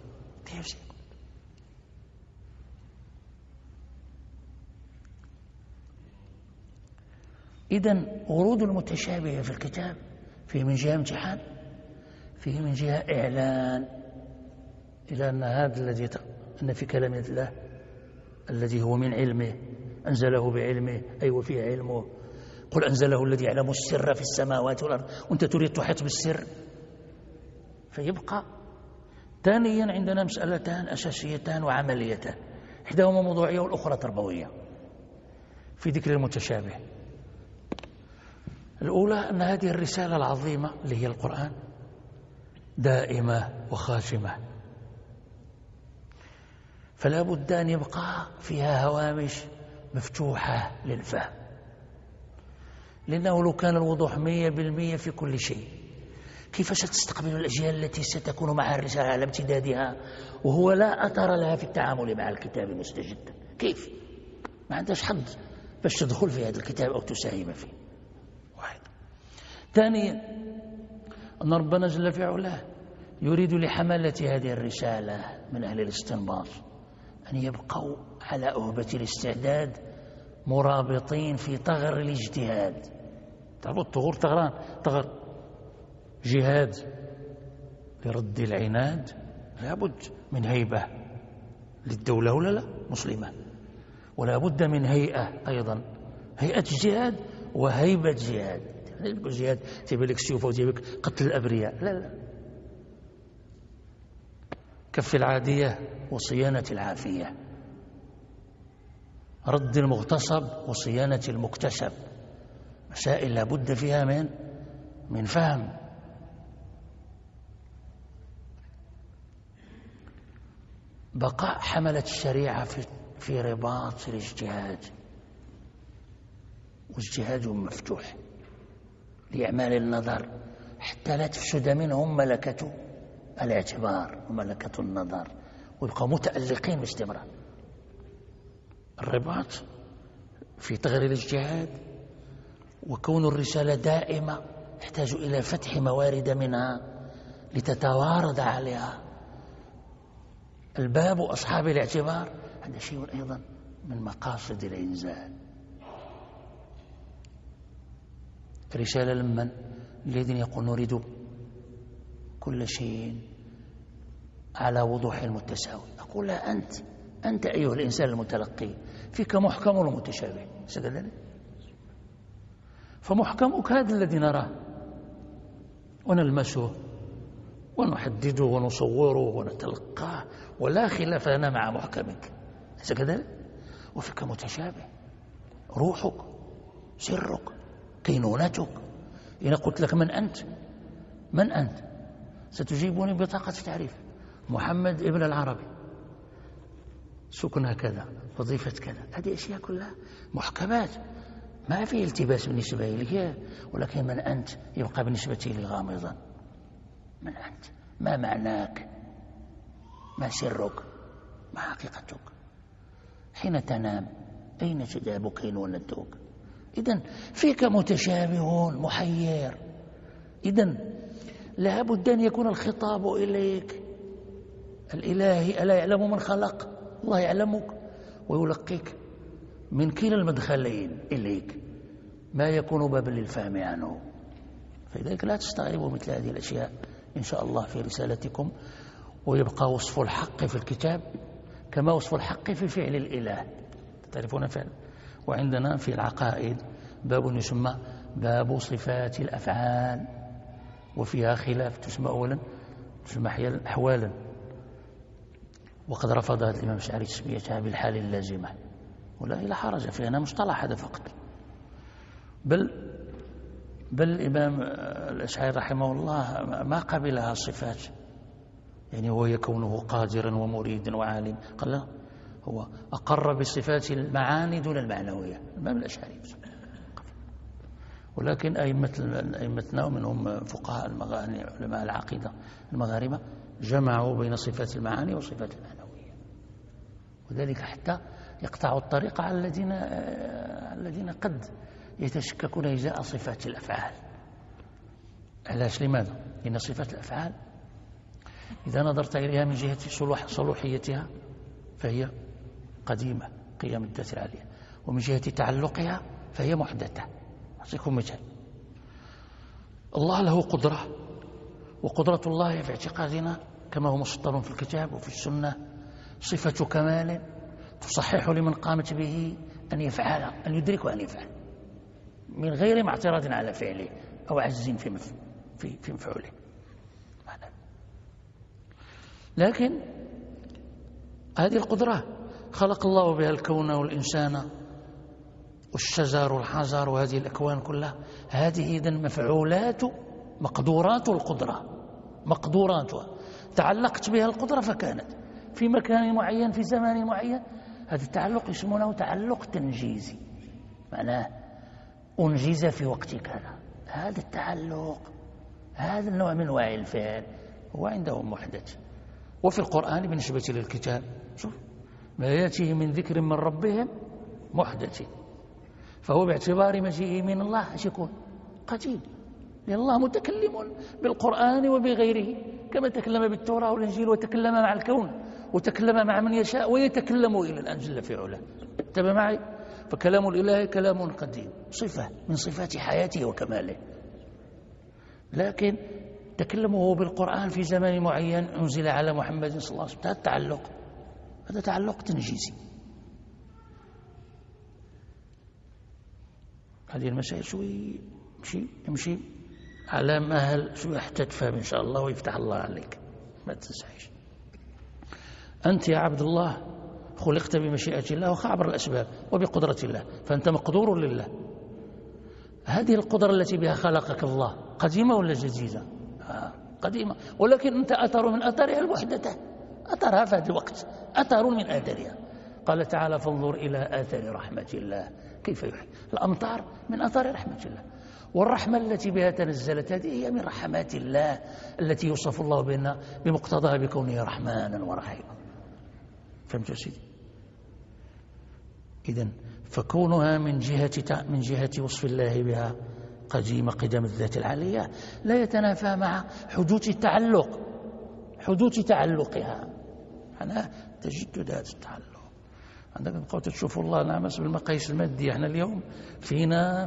A: إذن ورود المتشابه في الكتاب فيه من جهة امتحان، فيه من جهة إعلان إلى أن هذا الذي أن في كلام الله الذي هو من علمه أنزله بعلمه، أي وفيه علمه. قل أنزله الذي يعلم السر في السماوات والأرض، وأنت تريد تحيط بالسر. فيبقى ثانيا عندنا مسألتان أساسيتان وعمليتان، إحداهما موضوعية والأخرى تربوية في ذكر المتشابه. الأولى أن هذه الرسالة العظيمة اللي هي القرآن دائمة وخاتمة، فلا بد أن يبقى فيها هوامش مفتوحة للفهم، لأنه لو كان الوضوح 100% في كل شيء، كيف ستستقبل الأجيال التي ستكون معها الرسالة على امتدادها وهو لا أثر لها في التعامل مع الكتاب مستجدا؟ كيف؟ ما عندهاش حظ باش تدخل في هذا الكتاب أو تساهم فيه. واحد. ثانيا أن ربنا جل في علاه يريد لحملة هذه الرسالة من أهل الاستنباط أن يبقوا على أهبة الاستعداد مرابطين في ثغر الاجتهاد. تعرفوا الثغور ثغر جهاد لرد العناد، لابد من هيبة للدولة ولا لا مسلمة، ولا بد من هيئة أيضا، هيئة جهاد وهيبة جهاد. الجهاد تبي لك سيوف وتبي لك قتل الأبرياء، لا، كف العادية وصيانة العافية. رد المغتصب وصيانة المكتسب، مسائل لابد فيها من فهم. بقاء حملة الشريعة في رباط الاجتهاد، واجتهاد مفتوح لإعمال النظر حتى لا تفسد منهم ملكة الاعتبار وملكة النظر، ويبقوا متألقين باستمرار. الرباط في تغيير الاجتهاد وكون الرسالة دائمة يحتاج إلى فتح موارد منها لتتوارد عليها الباب أصحاب الاعتبار. هذا شيء أيضا من مقاصد الإنزال. رسالة لمن؟ الذين يقول نريد كل شيء على وضوح المتساوي. أقول لا، أنت أيها الإنسان المتلقي فيك محكم ومتشابه، فمحكمك هذا الذي نراه ونلمسه ونحدده ونصوره ونتلقاه، ولا خلاف لنا مع محكمك، كذلك. وفيك متشابه، روحك، سرك، كينونتك. إذا قلت لك من أنت ستجيبني بطاقة تعريف: محمد ابن العربي، سكن كذا، وظيفة كذا. هذه أشياء كلها محكمات ما في التباس بالنسبة لي، ولكن من أنت يبقى بالنسبة لي غامضا. من أنت؟ ما معناك؟ ما سرك؟ ما حقيقتك؟ حين تنام أين تذهب كينونتك؟ إذن فيك متشابه محير. إذن لا بد أن يكون الخطاب إليك الإلهي: ألا يعلم من خلق؟ الله يعلمك ويلقيك من كلا المدخلين إليك ما يكون بابا للفهم عنه. فلذلك لا تستغربوا مثل هذه الأشياء إن شاء الله في رسالتكم. ويبقى وصف الحق في الكتاب كما وصف الحق في فعل الإله، تعرفون فعل. وعندنا في العقائد باب يسمى باب صفات الأفعال، وفيها خلاف، تسمى أولا تسمى أحوالا، وقد رفض الإمام الأشعري تسميتها بالحال اللازمة، ولا لا حرج فيها، أنا مصطلح هذا فقط. بل الإمام الأشعري رحمه الله ما قبلها الصفات، يعني هو كونه قادرا ومريدا وعالم، قال لا، هو أقر بصفات المعاني دون المعنوية، الإمام الأشعري. ولكن أئمتنا ومنهم فقهاء علماء العقيدة المغاربة جمعوا بين صفات المعاني وصفات المعنوية، وذلك حتى يقطعوا الطريق على الذين قد يتشككون إزاء صفات الأفعال. علاش؟ لماذا؟ لأن صفات الأفعال إذا نظرت إليها من جهة صلوحيتها فهي قديمة، قيم الذات العالية، ومن جهة تعلقها فهي محدثة. أعطيكم مثال: الله له قدرة، وقدرة الله في اعتقادنا كما هو مسطر في الكتاب وفي السنة صفة كمال تصحح لمن قامت به أن يفعل، أن يدرك وأن يفعل من غير معترض على فعله أو عجز في مفعوله. لكن هذه القدرة خلق الله بها الكون والإنسان والشجر والحجر وهذه الأكوان كلها. هذه إذن مفعولات مقدورات القدرة، مقدوراتها تعلقت بها القدرة فكانت في مكان معين في زمان معين. هذا التعلق يسمونه تعلق تنجيزي، معناه أنجز في وقت كذا. هذا التعلق، هذا النوع من أنواع الفعل هو عندهم محدث. وفي القرآن بالنسبة للكتاب شوف ما يأتيه من ذكر من ربهم محدث، فهو باعتبار مجيئه من الله ايش يكون؟ قديم، لأن الله متكلم بالقرآن وبغيره، كما تكلم بالتوراة والإنجيل وتكلم مع الكون وتكلم مع من يشاء ويتكلم إلى الآن جل في علاه. انتبه معي، فكلام الإله كلام قديم، صفة من صفات حياته وكماله. لكن تكلمه بالقرآن في زمان معين أنزل على محمد صلى الله عليه وسلم، هذا تعلق تنجيزي. هذه المسائل شوي يمشي على مهل شوي حتى تفهم إن شاء الله ويفتح الله عليك، ما تنساش. أنت يا عبد الله خلقت بمشيئة الله وعبر الأسباب وبقدرة الله، فأنت مقدور لله. هذه القدرة التي بها خلقك الله قديمة ولا جديدة؟ قديمة، ولكن أنت أثر من أثرها الوحدة، أثرها في هذا الوقت، أثر من أثرها. قال تعالى: فانظر إلى آثار رحمة الله كيف يحيي الأمطار، من أثار رحمة الله. والرحمة التي بها تنزلت هذه هي من رحمات الله التي يوصف الله بأنها بمقتضاها بكونه رحمانا ورحيما. فهمت يا سيدي؟ إذن فكونها من جهة وصف الله بها قديمة قدم الذات العالية لا يتنافى مع حدوث تعلقها. أنا تجدد هذا التعلق. عندك نبقاو تشوفوا الله نعمس بالمقاييس المادية. احنا اليوم فينا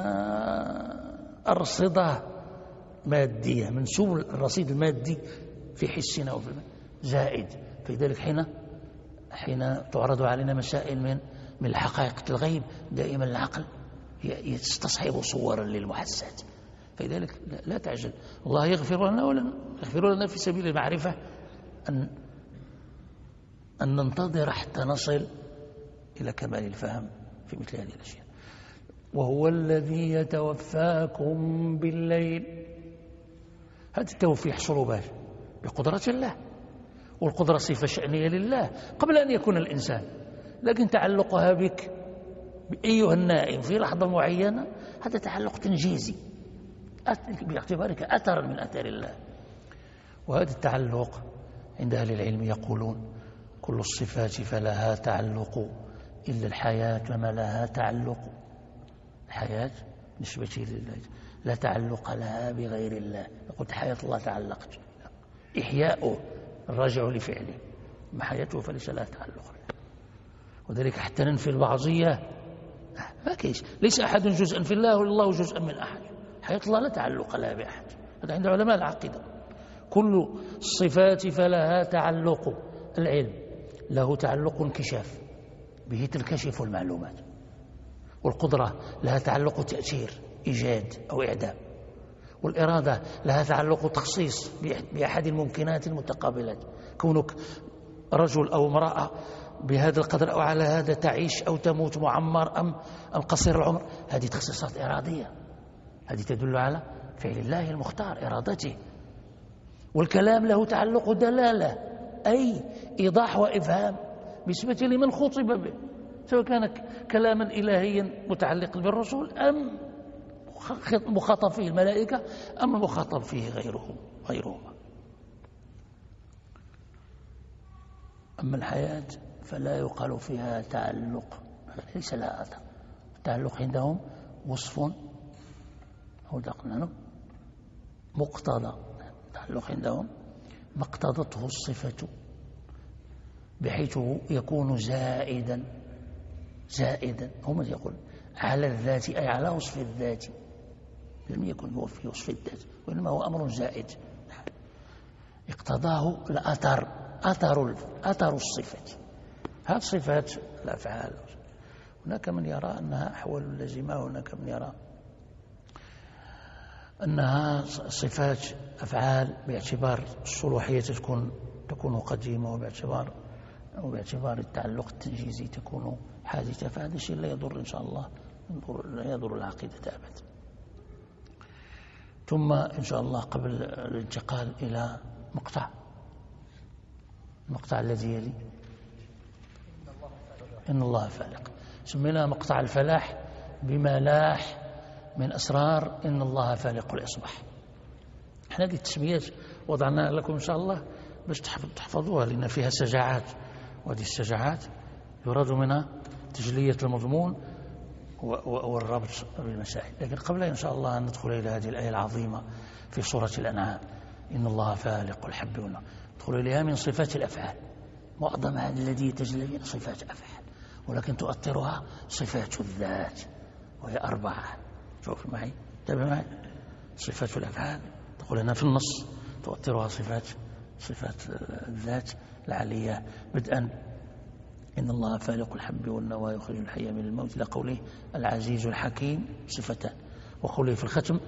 A: أرصدة مادية، منسوب الرصيد المادي في حسنا وفي زائد. فلذلك حين تعرض علينا مسائل من الحقائق الغيب دائما العقل يستصحب صورا للمحسات. فلذلك لا تعجل، الله يغفر لنا في سبيل المعرفة أن ننتظر حتى نصل إلى كمال الفهم في مثل هذه الأشياء. وهو الذي يتوفاكم بالليل. هذا التوفي يحصل بقدرة الله، والقدرة صفة شأنية لله قبل أن يكون الإنسان، لكن تعلقها بك أيها النائم في لحظة معينة هذا تعلق تنجيزي باعتبارك أثرا من أثر الله. وهذا التعلق عند أهل العلم يقولون: كل الصفات فلها تعلق إلا الحياة وما لها تعلق. الحياة نسبة لله لا تعلق لها بغير الله. قلت حياة الله تعلقت، إحياؤه الراجع لفعله، ما حياته فليس لها تعلق. وذلك حتى ننفي البعضية ما كيش، ليس أحد جزءا في الله والله جزءا من أحد. حياة الله لا تعلق لها بأحد، هذا عند علماء العقيدة. كل الصفات فلها تعلق. العلم له تعلق انكشاف، به تنكشف المعلومات. والقدرة لها تعلق تأثير، إيجاد أو إعدام. والإرادة لها تعلق تخصيص بأحد الممكنات المتقابلات، كونك رجل أو امرأة بهذا القدر أو على هذا تعيش أو تموت، معمر أم قصير العمر، هذه تخصيصات إرادية، هذه تدل على فعل الله المختار، إرادته. والكلام له تعلق دلالة، أي إيضاح وإفهام بالنسبة لمن خطب به، سواء كان كلاما إلهيا متعلقا بالرسول أم مخاطب فيه الملائكة أم مخاطب فيه غيرهما. أما الحياة فلا يقال فيها تعلق، ليس لها أثر. التعلق عندهم وصف، هو قلنا مقتضى. التعلق عندهم ما اقتضته الصفة بحيث يكون زائدا هم يقول على الذات، أي على وصف الذات، لم يكن هو في وصف الذات، وإنما هو أمر زائد اقتضاه الأثر، أثر الصفة. هذه صفات الأفعال. هناك من يرى أنها أحوال لازمة، وهناك من يرى أنها صفات أفعال باعتبار الصلوحية تكون قديمة، وباعتبار التعلق التنجيزي تكون حادثة. فهذا الشيء لا يضر إن شاء الله، لا يضر العقيدة أبدا. ثم إن شاء الله قبل الانتقال إلى المقطع الذي يلي إن الله فالق، سمينا مقطع الفلاح بما لاح من أسرار إن الله فالق الإصباح. احنا هذه التسميات وضعناها لكم إن شاء الله باش تحفظوها، لأن فيها سجاعات، وهذه السجاعات يراد منها تجلية المضمون والربط بالمسائل. لكن قبل إن شاء الله أن ندخل إلى هذه الآية العظيمة في سورة الأنعام، إن الله فالق الحب والنوى، ندخل إليها من صفات الأفعال. معظم هذا الذي تجلي صفات أفعال، ولكن تؤثرها صفات الذات، وهي 4. شوف معي، تابع معي. صفات الأفعال تقول هنا في النص تؤثرها صفات الذات العالية، بدءا إن الله فالق الحب والنوى يخرج الحي من الموت، إلى قوله العزيز الحكيم، صفتان، وقوله في الختم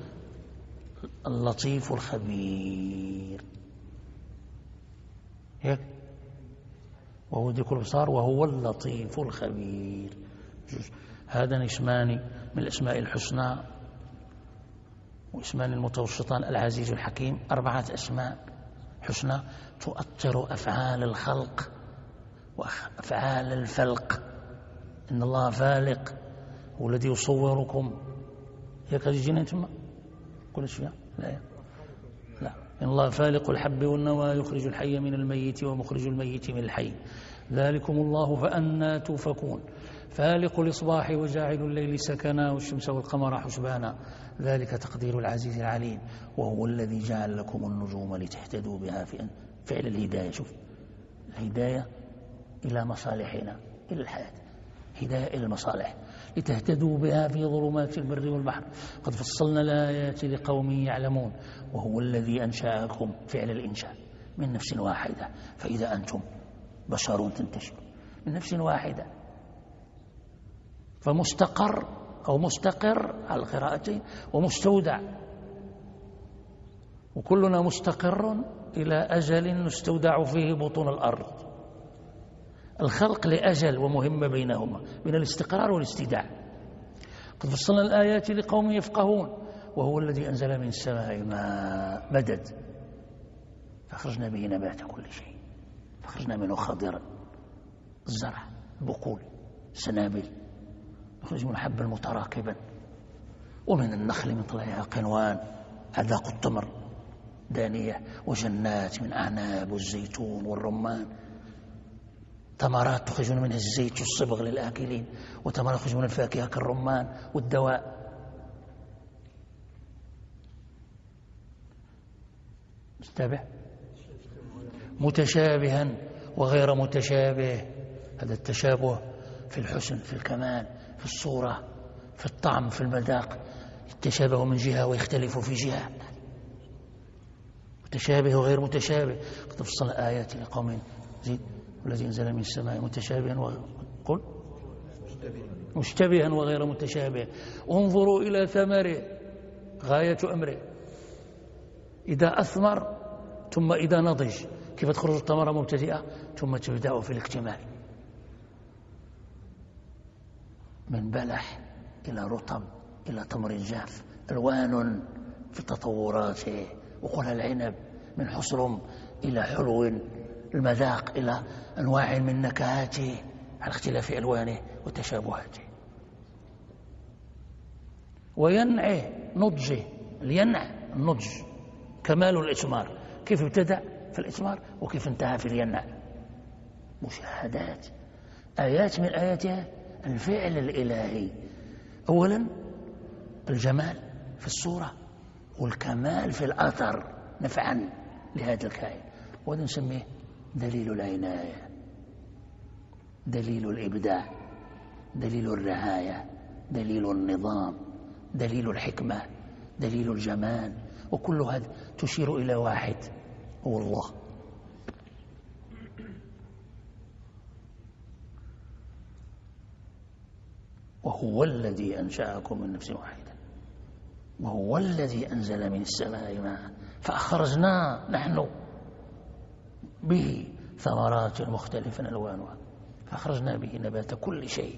A: اللطيف الخبير. وهو يدرك الأبصار وهو اللطيف الخبير. هذان اسمان من الأسماء الحسنى واسمان المتوسطان العزيز الحكيم، 4 أسماء حسنى تؤطر أفعال الخلق وأفعال الفلق. إن الله فالق، هو الذي يصوركم. هي قد يجينا ثم كل شيء لا إن الله فالق الحب والنوى يخرج الحي من الميت ومخرج الميت من الحي، ذلكم الله فأنى توفكون. فالق الإصباح وجاعل الليل سكنا والشمس والقمر حسبانا، ذلك تقدير العزيز العليم. وهو الذي جعل لكم النجوم لتهتدوا بها في فعل الهداية. شوف الهداية إلى مصالحنا، إلى الحياة، هداية إلى المصالح، لتهتدوا بها في ظلمات البر والبحر. قد فصلنا الآيات لقوم يعلمون. وهو الذي أنشأكم، فعل الإنشاء، من نفس واحدة، فإذا أنتم بشر تنتشرون من نفس واحدة. فمستقر أو مستقر على القراءتين، ومستودع، وكلنا مستقر إلى أجل نستودع فيه بطون الأرض. الخلق لأجل ومهمة بينهما، بين الاستقرار والاستيداع. قد فصلنا الآيات لقوم يفقهون. وهو الذي أنزل من السماء ماء مدد فأخرجنا به نبات كل شيء، فأخرجنا منه خضرا، الزرع، بقول، سنابل، نخرج منه حبا متراكبا، ومن النخل من طلعها قنوان أذاق التمر دانية، وجنات من أعناب والزيتون والرمان، تمرات تخرجون منها الزيت والصبغ للآكلين، وتمرات تخرجون من الفاكهة كالرمان والدواء. مستابع متشابها وغير متشابه. هذا التشابه في الحسن، في الكمال، في الصورة، في الطعم، في المذاق. يتشابه من جهة ويختلف في جهة. متشابه وغير متشابه. قد فصل الآيات لقوم زيد والذي انزل من السماء متشابها قل مشتبها وغير متشابه. انظروا إلى ثمره، غاية أمره، إذا أثمر ثم إذا نضج، كيف تخرج الثمرة مبتدئة ثم تبدأ في الاكتمال، من بلح إلى رطب إلى تمر جاف، ألوان في تطوراته. وقل العنب من حصرم إلى حلو المذاق، إلى أنواع من نكهاته على اختلاف ألوانه وتشابهاته. وينعه نضجه، الينع النضج، كمال الإثمار، كيف ابتدأ في الإثمار وكيف انتهى في الينع. مشاهدات، آيات من آياتها الفعل الإلهي. أولا الجمال في الصورة والكمال في الأثر نفعا لهذا الكائن، وهذا نسميه دليل العناية، دليل الإبداع، دليل الرعاية، دليل النظام، دليل الحكمة، دليل الجمال. وكل هذا تشير إلى واحد، هو الله. وهو الذي أنشأكم من نفس واحدة، وهو الذي أنزل من السماء ماء فأخرجنا نحن به ثمرات مختلفة ألوانها، فأخرجنا به نبات كل شيء.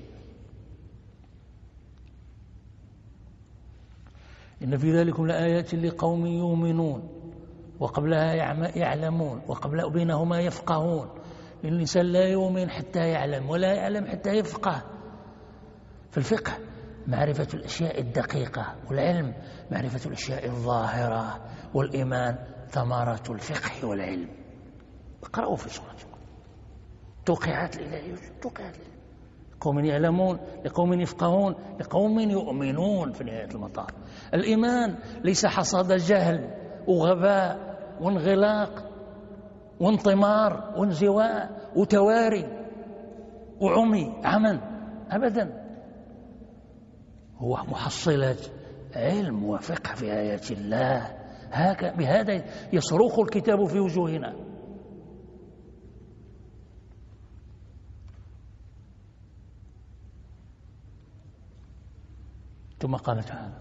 A: إن في ذلكم لآيات لقوم يؤمنون، وقبلها يعلمون، وقبل بينهما يفقهون. الإنسان لا يؤمن حتى يعلم، ولا يعلم حتى يفقه. فالفقه معرفة الأشياء الدقيقة، والعلم معرفة الأشياء الظاهرة، والإيمان ثمرة الفقه والعلم. اقرأوا في سورة توقيعات الإلهية، توقيعات الإلهية. قوم يعلمون، لقوم يفقهون، لقوم يؤمنون في نهاية المطاف. الإيمان ليس حصاد جهل وغباء وانغلاق وانطمار وانزواء وتواري وعمي عمى، أبدا. هو محصلة علم وفقه في آيات الله. بهذا يصرخ الكتاب في وجوهنا. ثم قال تعالى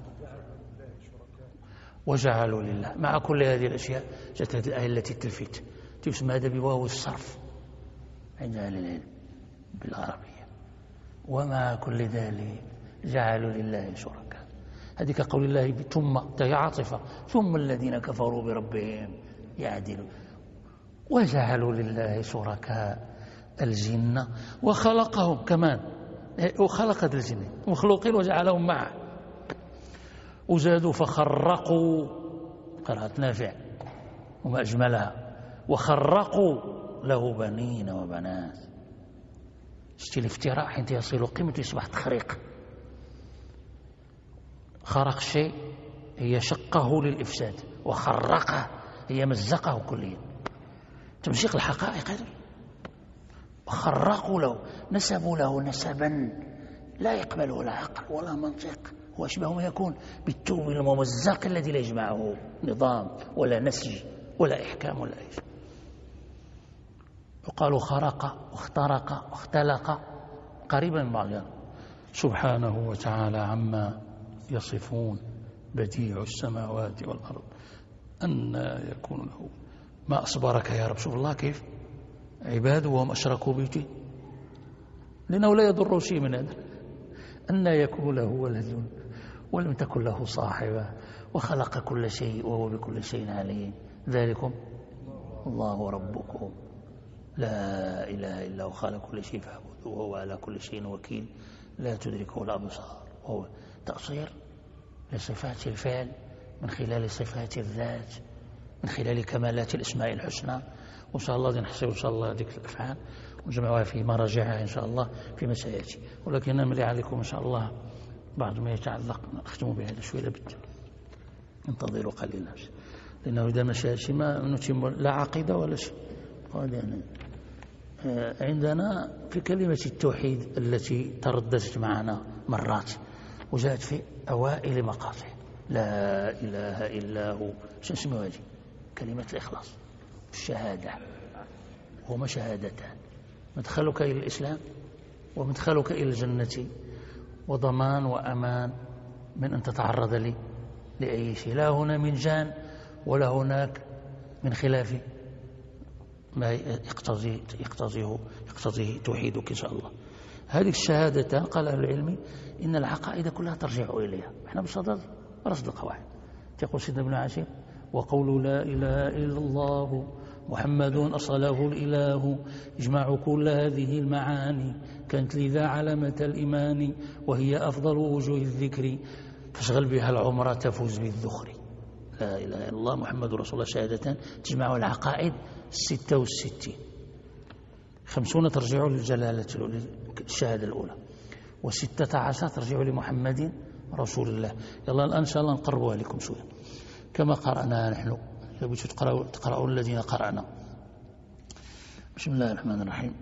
A: وجعلوا لله. مع كل هذه الأشياء جاءت هذه الآية التي تلفت، تسمى هذا بواو الصرف، عند أهل العلم بالعربية. ومع كل ذلك جعلوا لله شركاء. هذه كقول الله ثم هي عاطفة ثم الذين كفروا بربهم يعدلون. وجعلوا لله شركاء الجن وخلقهم كمان، وخلقت الجن مخلوقين وجعلهم معه. وزادوا فخرقوا، قرأت نافع وما أجملها، وخرقوا له بنين وبنات. شتي الافتراء حين يصل قيمة يصبح تخريق. خرق الشيء هي شقه للإفساد، وخرقه هي مزقه كليا، تمزيق الحقائق. هذا وخرقوا له، نسبوا له نسبا لا يقبله لا عقل ولا منطق، هو أشبه ما يكون بالثوب الممزق الذي لا يجمعه نظام ولا نسج ولا إحكام ولا أي شيء. يقال خرق واخترق واختلق قريبا من بعض. سبحانه وتعالى عما يصفون، بديع السماوات والأرض أن يكون له. ما أصبرك يا رب. شوف الله كيف عباده وهم أشركوا به، لأنه لا يضر شيء من هذا. أن يكون له ولد ولم تكن له صاحبة وخلق كل شيء وهو بكل شيء عليم. ذلكم الله ربكم لا إله إلا هو خالق كل شيء فاعبدوه وهو على كل شيء وكيل لا تدركه الأبصار. وهو تأصير لصفات الفعل من خلال صفات الذات، من خلال كمالات الأسماء الحسنى. وإن شاء الله نحسب إن شاء الله هذه الأفعال ونجمعها في مراجعها إن شاء الله فيما سيأتي. ولكن نملي عليكم إن شاء الله بعض ما يتعلق، نختم بهذا شوي لابد، انتظروا قليلا، لأنه إذا ما سيأتي ما نتم لا عقيدة ولا شيء. عندنا في كلمة التوحيد التي ترددت معنا مرات وجاءت في أوائل مقاطع لا إله إلا هو، شو اسمها هذه؟ كلمة الإخلاص والشهادة. هما شهادتان، مدخلك إلى الإسلام ومدخلك إلى الجنة، وضمان وأمان من أن تتعرض لي لأي شيء، لا هنا من جان ولا هناك من خلاف ما يقتضيه توحيدك إن شاء الله. هذه الشهادتان قال أهل العلم إن العقائد كلها ترجع إليها. احنا بصدد رصد القواعد. يقول سيدنا ابن عاشر: وقول لا إله إلا الله محمد أصله الإله يجمع كل هذه المعاني، كانت لذا علامة الإيمان، وهي أفضل وجوه الذكر، فاشغل بها العمر تفوز بالذخر. لا إله إلا الله محمد رسول الله شهادتان تجمع العقائد 66. 50 ترجع للجلالة الشهادة الأولى، و16 ترجع لمحمد رسول الله. يلا الآن إن شاء الله نقربها لكم شوية كما قرأناها نحن، تقرأوا الذين قرأنا. بسم الله الرحمن الرحيم.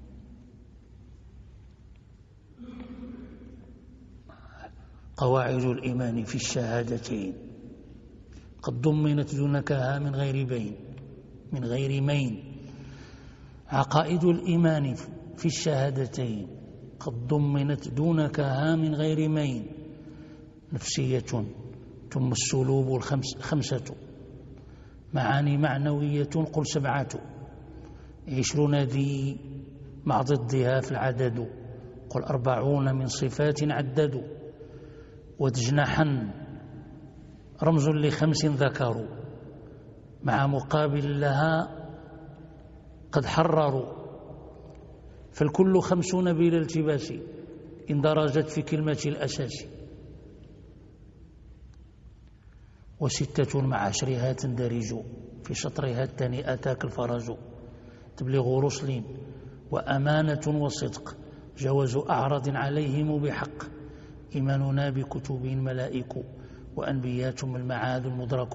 A: قواعد الإيمان في الشهادتين قد ضمنت دونكها من غير بين من غير مين. عقائد الإيمان في الشهادتين قد ضمنت دونكها من غير مين. نفسية ثم السلوب الخمسة، معاني معنوية قل 7، 20 ذي مع ضدها في العدد، قل 40 من صفات عددوا، وتجنحا رمز ل5 ذكروا، مع مقابل لها قد حرروا، فالكل 50 بلا التباس إن درجت في كلمة الأساس، و6 مع 10 تندرج في شطرها الثاني أتاك الفرج، تبلغ رسل وأمانة وصدق، جواز أعرض عليهم بحق، إيماننا بكتب ملائك، وأنبياء المعاد المدرك،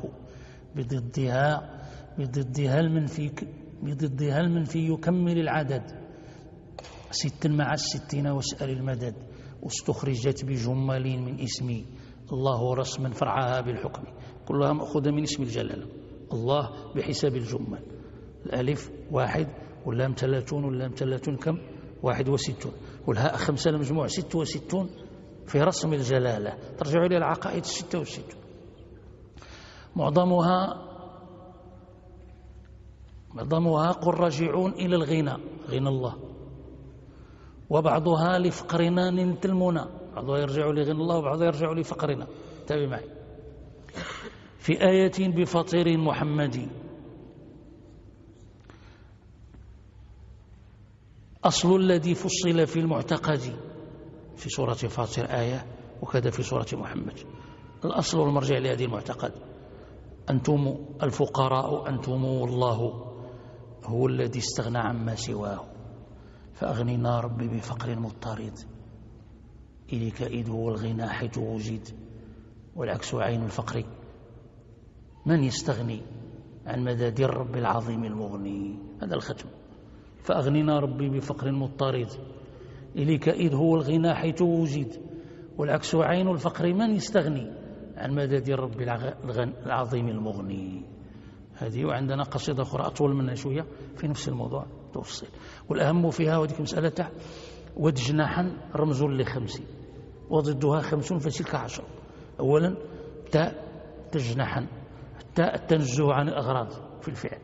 A: بضدها المنفي يكمل العدد، 6 مع 60 واسأل المدد، واستخرجت بجمل من اسمي الله رسما فرعها بالحكم، كلها مأخوذة من اسم الجلالة الله بحساب الجمل. الألف 1 واللام 30 واللام 30 كم 61 والهاء 5 المجموع 66 في رسم الجلالة، ترجع إلى العقائد 66. معظمها قل راجعون إلى الغنى، غنى الله، وبعضها لفقرنا نلت المنى، بعضها يرجع لغنى الله وبعضها يرجع لفقرنا. تابع معي. في آية بفطير محمد أصل الذي فصل في المعتقد، في سورة فاطر آية وكذا في سورة محمد. الأصل والمرجع لهذه المعتقد أنتم الفقراء، أنتم والله هو الذي استغنى عما سواه، فأغننا ربي بفقر مضطرد، إليك إذ هو الغنى حيث وجد، والعكس عين الفقر. من يستغني عن مداد الرب العظيم المغني؟ هذا الختم. فأغننا ربي بفقر مضطرد، إليك إذ هو الغنى حيث وجد، والعكس عين الفقر. من يستغني عن مداد الرب العظيم المغني؟ هذه. وعندنا قصيدة أخرى أطول منها شوية في نفس الموضوع تفصيل، والأهم فيها وذلك مسألة تاع ودجناحا رمز لخمس وضدها 5 فتلك 10. أولا تاء تجنحا، التاء التنزه عن الأغراض في الفعل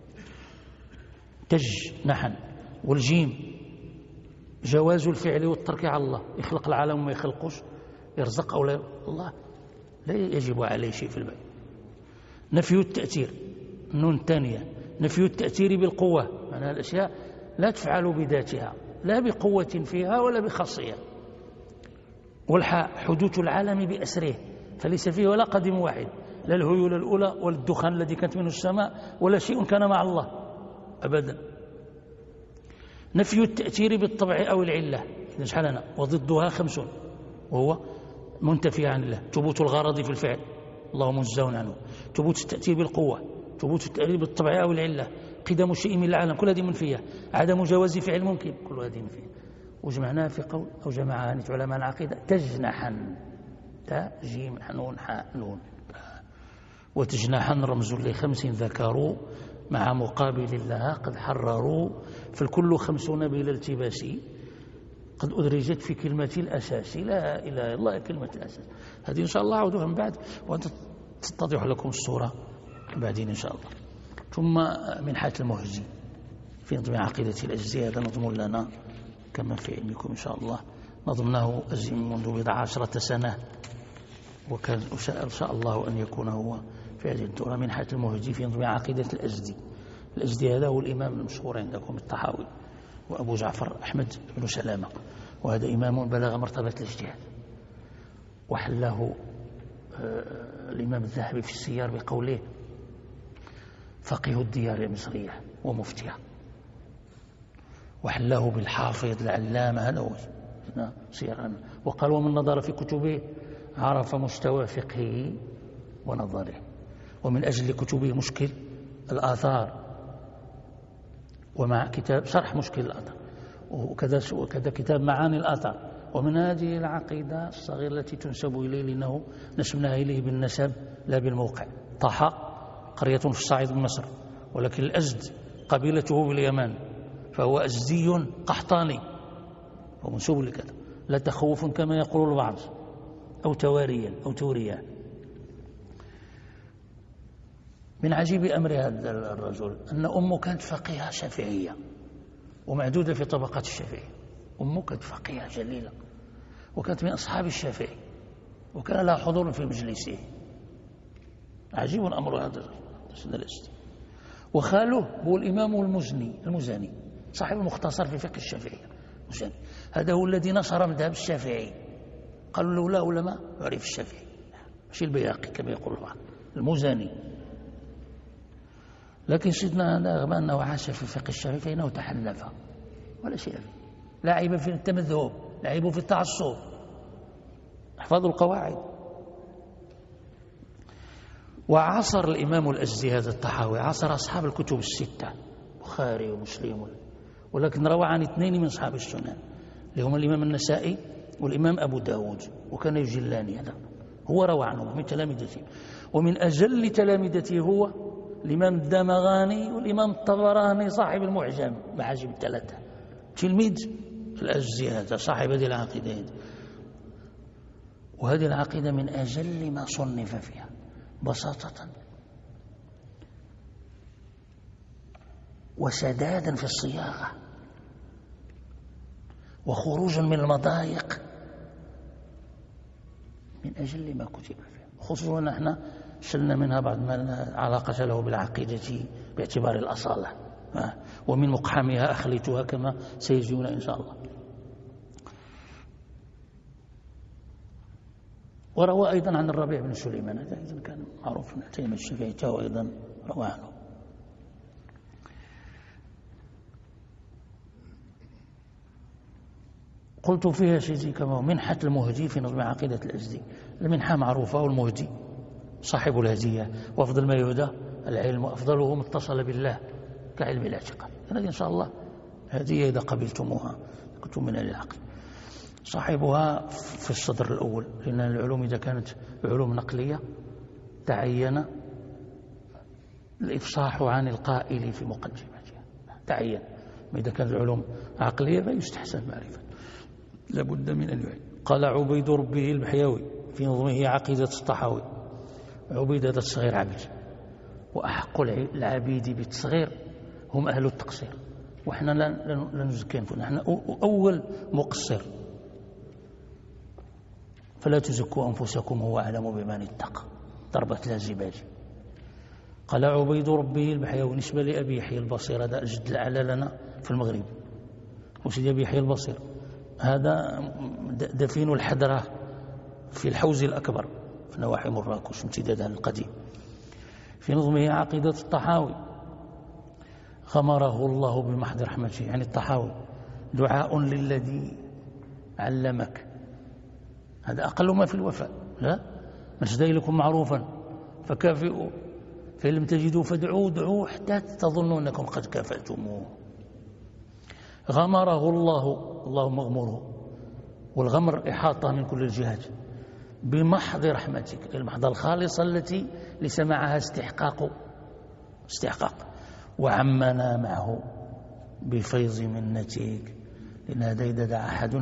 A: تجنحا، والجيم جواز الفعل والترك على الله، يخلق العالم وما يخلقوش، يرزق أو لا، الله لا يجب عليه شيء في البيت. نفي التأثير، النون الثانية نفي التأثير بالقوة، معناها الأشياء لا تفعل بذاتها لا بقوة فيها ولا بخاصية. والحاء حدوث العالم بأسره، فليس فيه ولا قديم واحد، لا الهيول الأولى ولا الدخان الذي كانت منه السماء ولا شيء كان مع الله أبدا. نفي التأثير بالطبع أو العلة، إذن شحالنا وضدها 5 وهو منتفي عن الله. ثبوت الغرض في الفعل، الله منزه عنه. ثبوت التأثير بالقوة، ثبوت التأثير بالطبع أو العلة، قدم شيء من العالم، كل هذه منفية. عدم جواز فعل ممكن، كل هذه منفية. وجمعناها في قول أو جمعها علماء العقيدة تجنحا، تاء جيم نون حاء نون. وتجنحا رمز ل5 ذكروا مع مقابل لها قد حرروا، فالكل 50 بلا التباس قد أدرجت في كلمة الأساس، لا إله إلا الله كلمة الأساس. هذه إن شاء الله عودوها من بعد وأنت تتضح لكم الصورة بعدين إن شاء الله. ثم منحة المهجي في نظم عقيدة الأجزية، هذا نظم لنا كما في علمكم إن شاء الله، نظمناه منذ 11 سنة، وكان إن شاء الله أن يكون هو في هذه الدورة. منحة المهجي في نظم عقيدة الأزدي. الأزدي هذا هو الإمام المشهور عندكم الطحاوي، وأبو جعفر أحمد بن سلامة، وهذا إمام بلغ مرتبة الاجتهاد، وحله الإمام الذهبي في السيار بقوله فقيه الديار المصرية ومفتيها، وحله بالحافظ العلامة، هذا هو سيرا. وقال ومن نظر في كتبه عرف مستوى فقهه ونظره، ومن أجل كتبه مشكل الآثار، ومع كتاب شرح مشكل الآثار، وكذا كتاب معاني الآثار. ومن هذه العقيدة الصغيرة التي تنسب إليه، لأنه نسبناها إليه بالنسب لا بالموقع. طحا قرية في الصعيد من مصر، ولكن الأزد قبيلته باليمن، فهو أزدي قحطاني ومنسوب لكذا، لا تخوف كما يقول البعض أو تواريا أو توريا. من عجيب أمر هذا الرجل أن أمه كانت فقيهة شافعية ومعدودة في طبقات الشافعية. أمه كانت فقيهة جليلة وكانت من أصحاب الشافعي، وكان لها حضور في مجلسه. عجيب أمر هذا الأزدي. وخاله هو الإمام المزني صاحب المختصر في فقه الشافعي. هذا هو الذي نشر مذهب الشافعي. قالوا لولا علماء يعرف الشافعي، مش البياقي كما يقول البعض، المزني. لكن سيدنا هذا رغم أنه عاش في فقه الشافعي فإنه تحلف ولا شيء فيه، لا عيب في التمذهب، لا عيب في التعصب. احفظوا القواعد. وعصر الإمام الأزدي هذا الطحاوي، عصر أصحاب الكتب الستة، بخاري ومسلم، ولكن روى عن 2 من أصحاب السنن، اللي هم الإمام النسائي والإمام أبو داود، وكان يجلان هذا. هو روى عنه من تلامذته، ومن أجل تلامذته هو الإمام الدمغاني والإمام الطبراني صاحب المعجم، معاجم الثلاثة، تلميذ الأزدي هذا صاحب هذه العقيدة. وهذه العقيدة من أجل ما صنف فيها بساطة. وسدادا في الصياغة وخروجا من المضايق من أجل ما كتب فيه، خصوصا نحن شلنا منها بعض ما لا علاقة له بالعقيدة باعتبار الأصالة، ومن مقحمها أخلتها كما سيجينا إن شاء الله. وروى أيضا عن الربيع بن سليمان، هذا أيضا كان معروف من تيم الشافعي أيضا روى عنه. قلت فيها سيدي كما منحة المهدي في نظم عقيدة الأزدي. المنحة معروفة، والمهدي صاحب الهدية، وأفضل ما يهدى العلم، وأفضله ما اتصل بالله كعلم الاعتقاد. هذه إن شاء الله هدية إذا قبلتموها كنتم من العقل. صاحبها في الصدر الأول، لأن العلوم إذا كانت علوم نقلية تعين الإفصاح عن القائل في مقدمتها، تعين. إذا كانت العلوم عقلية فيستحسن معرفة، لابد من أن يعين. قال عبيد ربه البحيوي في نظمه عقيدة الطحاوي: عبيد هذا الصغير عبد، وأحق العبيد بالتصغير هم أهل التقصير، وإحنا لا نزكي أنفسنا، نحن أول مقصر، فلا تزكوا أنفسكم هو أعلم بمن اتقى. ضربة الزباج. قال عبيد ربه البحيوي نسبة لأبي يحيى البصير، هذا الجد الأعلى لنا في المغرب، وسيدي أبي يحيى البصير هذا دفين الحدرة في الحوز الأكبر في نواحي مراكش امتدادها القديم. في نظمه عقيدة الطحاوي: غمره الله بمحض رحمته، يعني الطحاوي دعاء للذي علمك، هذا أقل ما في الوفاء. لا من اشتهى لكم معروفا فكافئوا، فإن لم تجدوا فادعوا، دعوا حتى تظنوا أنكم قد كافأتموه. غمره الله مغمره، والغمر إحاطة من كل الجهات، بمحض رحمتك، المحضة الخالصة التي ليس معها استحقاق، وعمنا معه بفيض منتك، لأن هذا إذا دعا أحد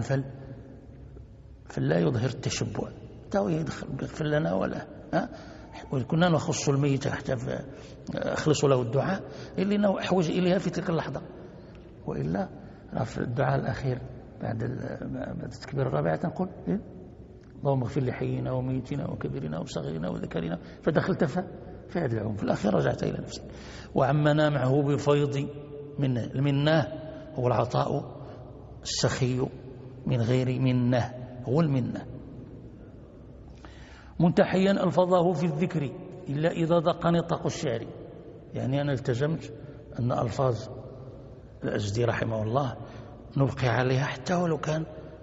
A: فلا يظهر التشبع، تو يغفر لنا ولا وكنا نخص الميت حتى أخلص له الدعاء اللي أحوج إليها في تلك اللحظة، وإلا في الدعاء الأخير بعد التكبير الرابعة تنقول اللهم اغفر لحينا وميتنا وكبيرنا وصغيرنا وذكرنا، فدخلت في هذا العمر، في الأخير رجعت إلى نفسك. وعمنا معه بفيض منه، المنة هو العطاء السخي من غير منه، هو المنة. منتحيا ألفظه في الذكر إلا إذا ضاق نطاق الشعر، يعني أنا التزمت أن ألفاظ الأزدي رحمه الله نبقي عليها حتى ولو كان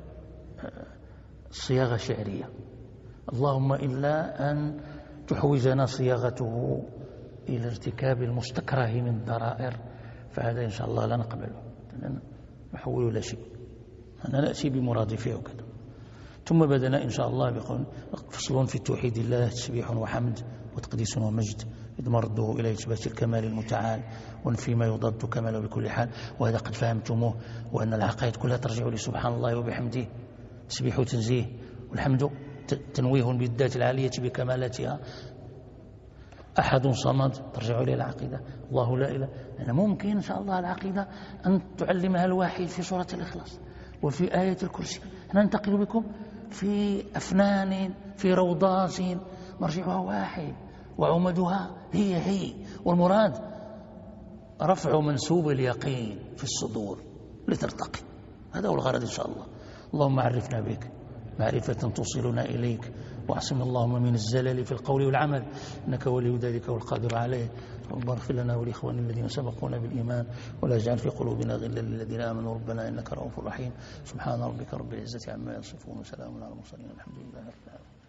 A: صياغة شعرية، اللهم إلا أن تحوزنا صياغته إلى ارتكاب المستكره من الضرائر، فهذا إن شاء الله لا نقبله، نحول لا شيء، أنا نأتي بمرادفه وكذا. ثم بدنا إن شاء الله بقول فصل في توحيد الله، تسبيح وحمد وتقديس ومجد، إذ مرده إلى إثبات الكمال المتعال ونفي ما يضاد كماله بكل حال، وهذا قد فهمتموه، وأن العقائد كلها ترجع لسبحان الله وبحمده، تسبيح وتنزيه، والحمد تنويه بالذات العالية بكمالاتها، أحد صمد ترجع إلى العقيدة، الله لا إله. أنا ممكن إن شاء الله العقيدة أن تعلمها الواحد في سورة الإخلاص وفي آية الكرسي، ننتقل بكم في أفنان في روضات مرجعها واحد وعمدها هي، والمراد رفع منسوب اليقين في الصدور لترتقي، هذا هو الغرض إن شاء الله. اللهم عرفنا بك معرفة توصلنا إليك، واعصمنا اللهم من الزلل في القول والعمل، إنك ولي ذلك والقادر عليه. ربنا اغفر لنا ولإخواننا الذين سبقونا بالإيمان، ولا تجعل في قلوبنا غلا للذين آمنوا ربنا إنك رؤوف رحيم. سبحان ربك رب العزة عما يصفون، وسلام على المرسلين، الحمد لله رب العالمين.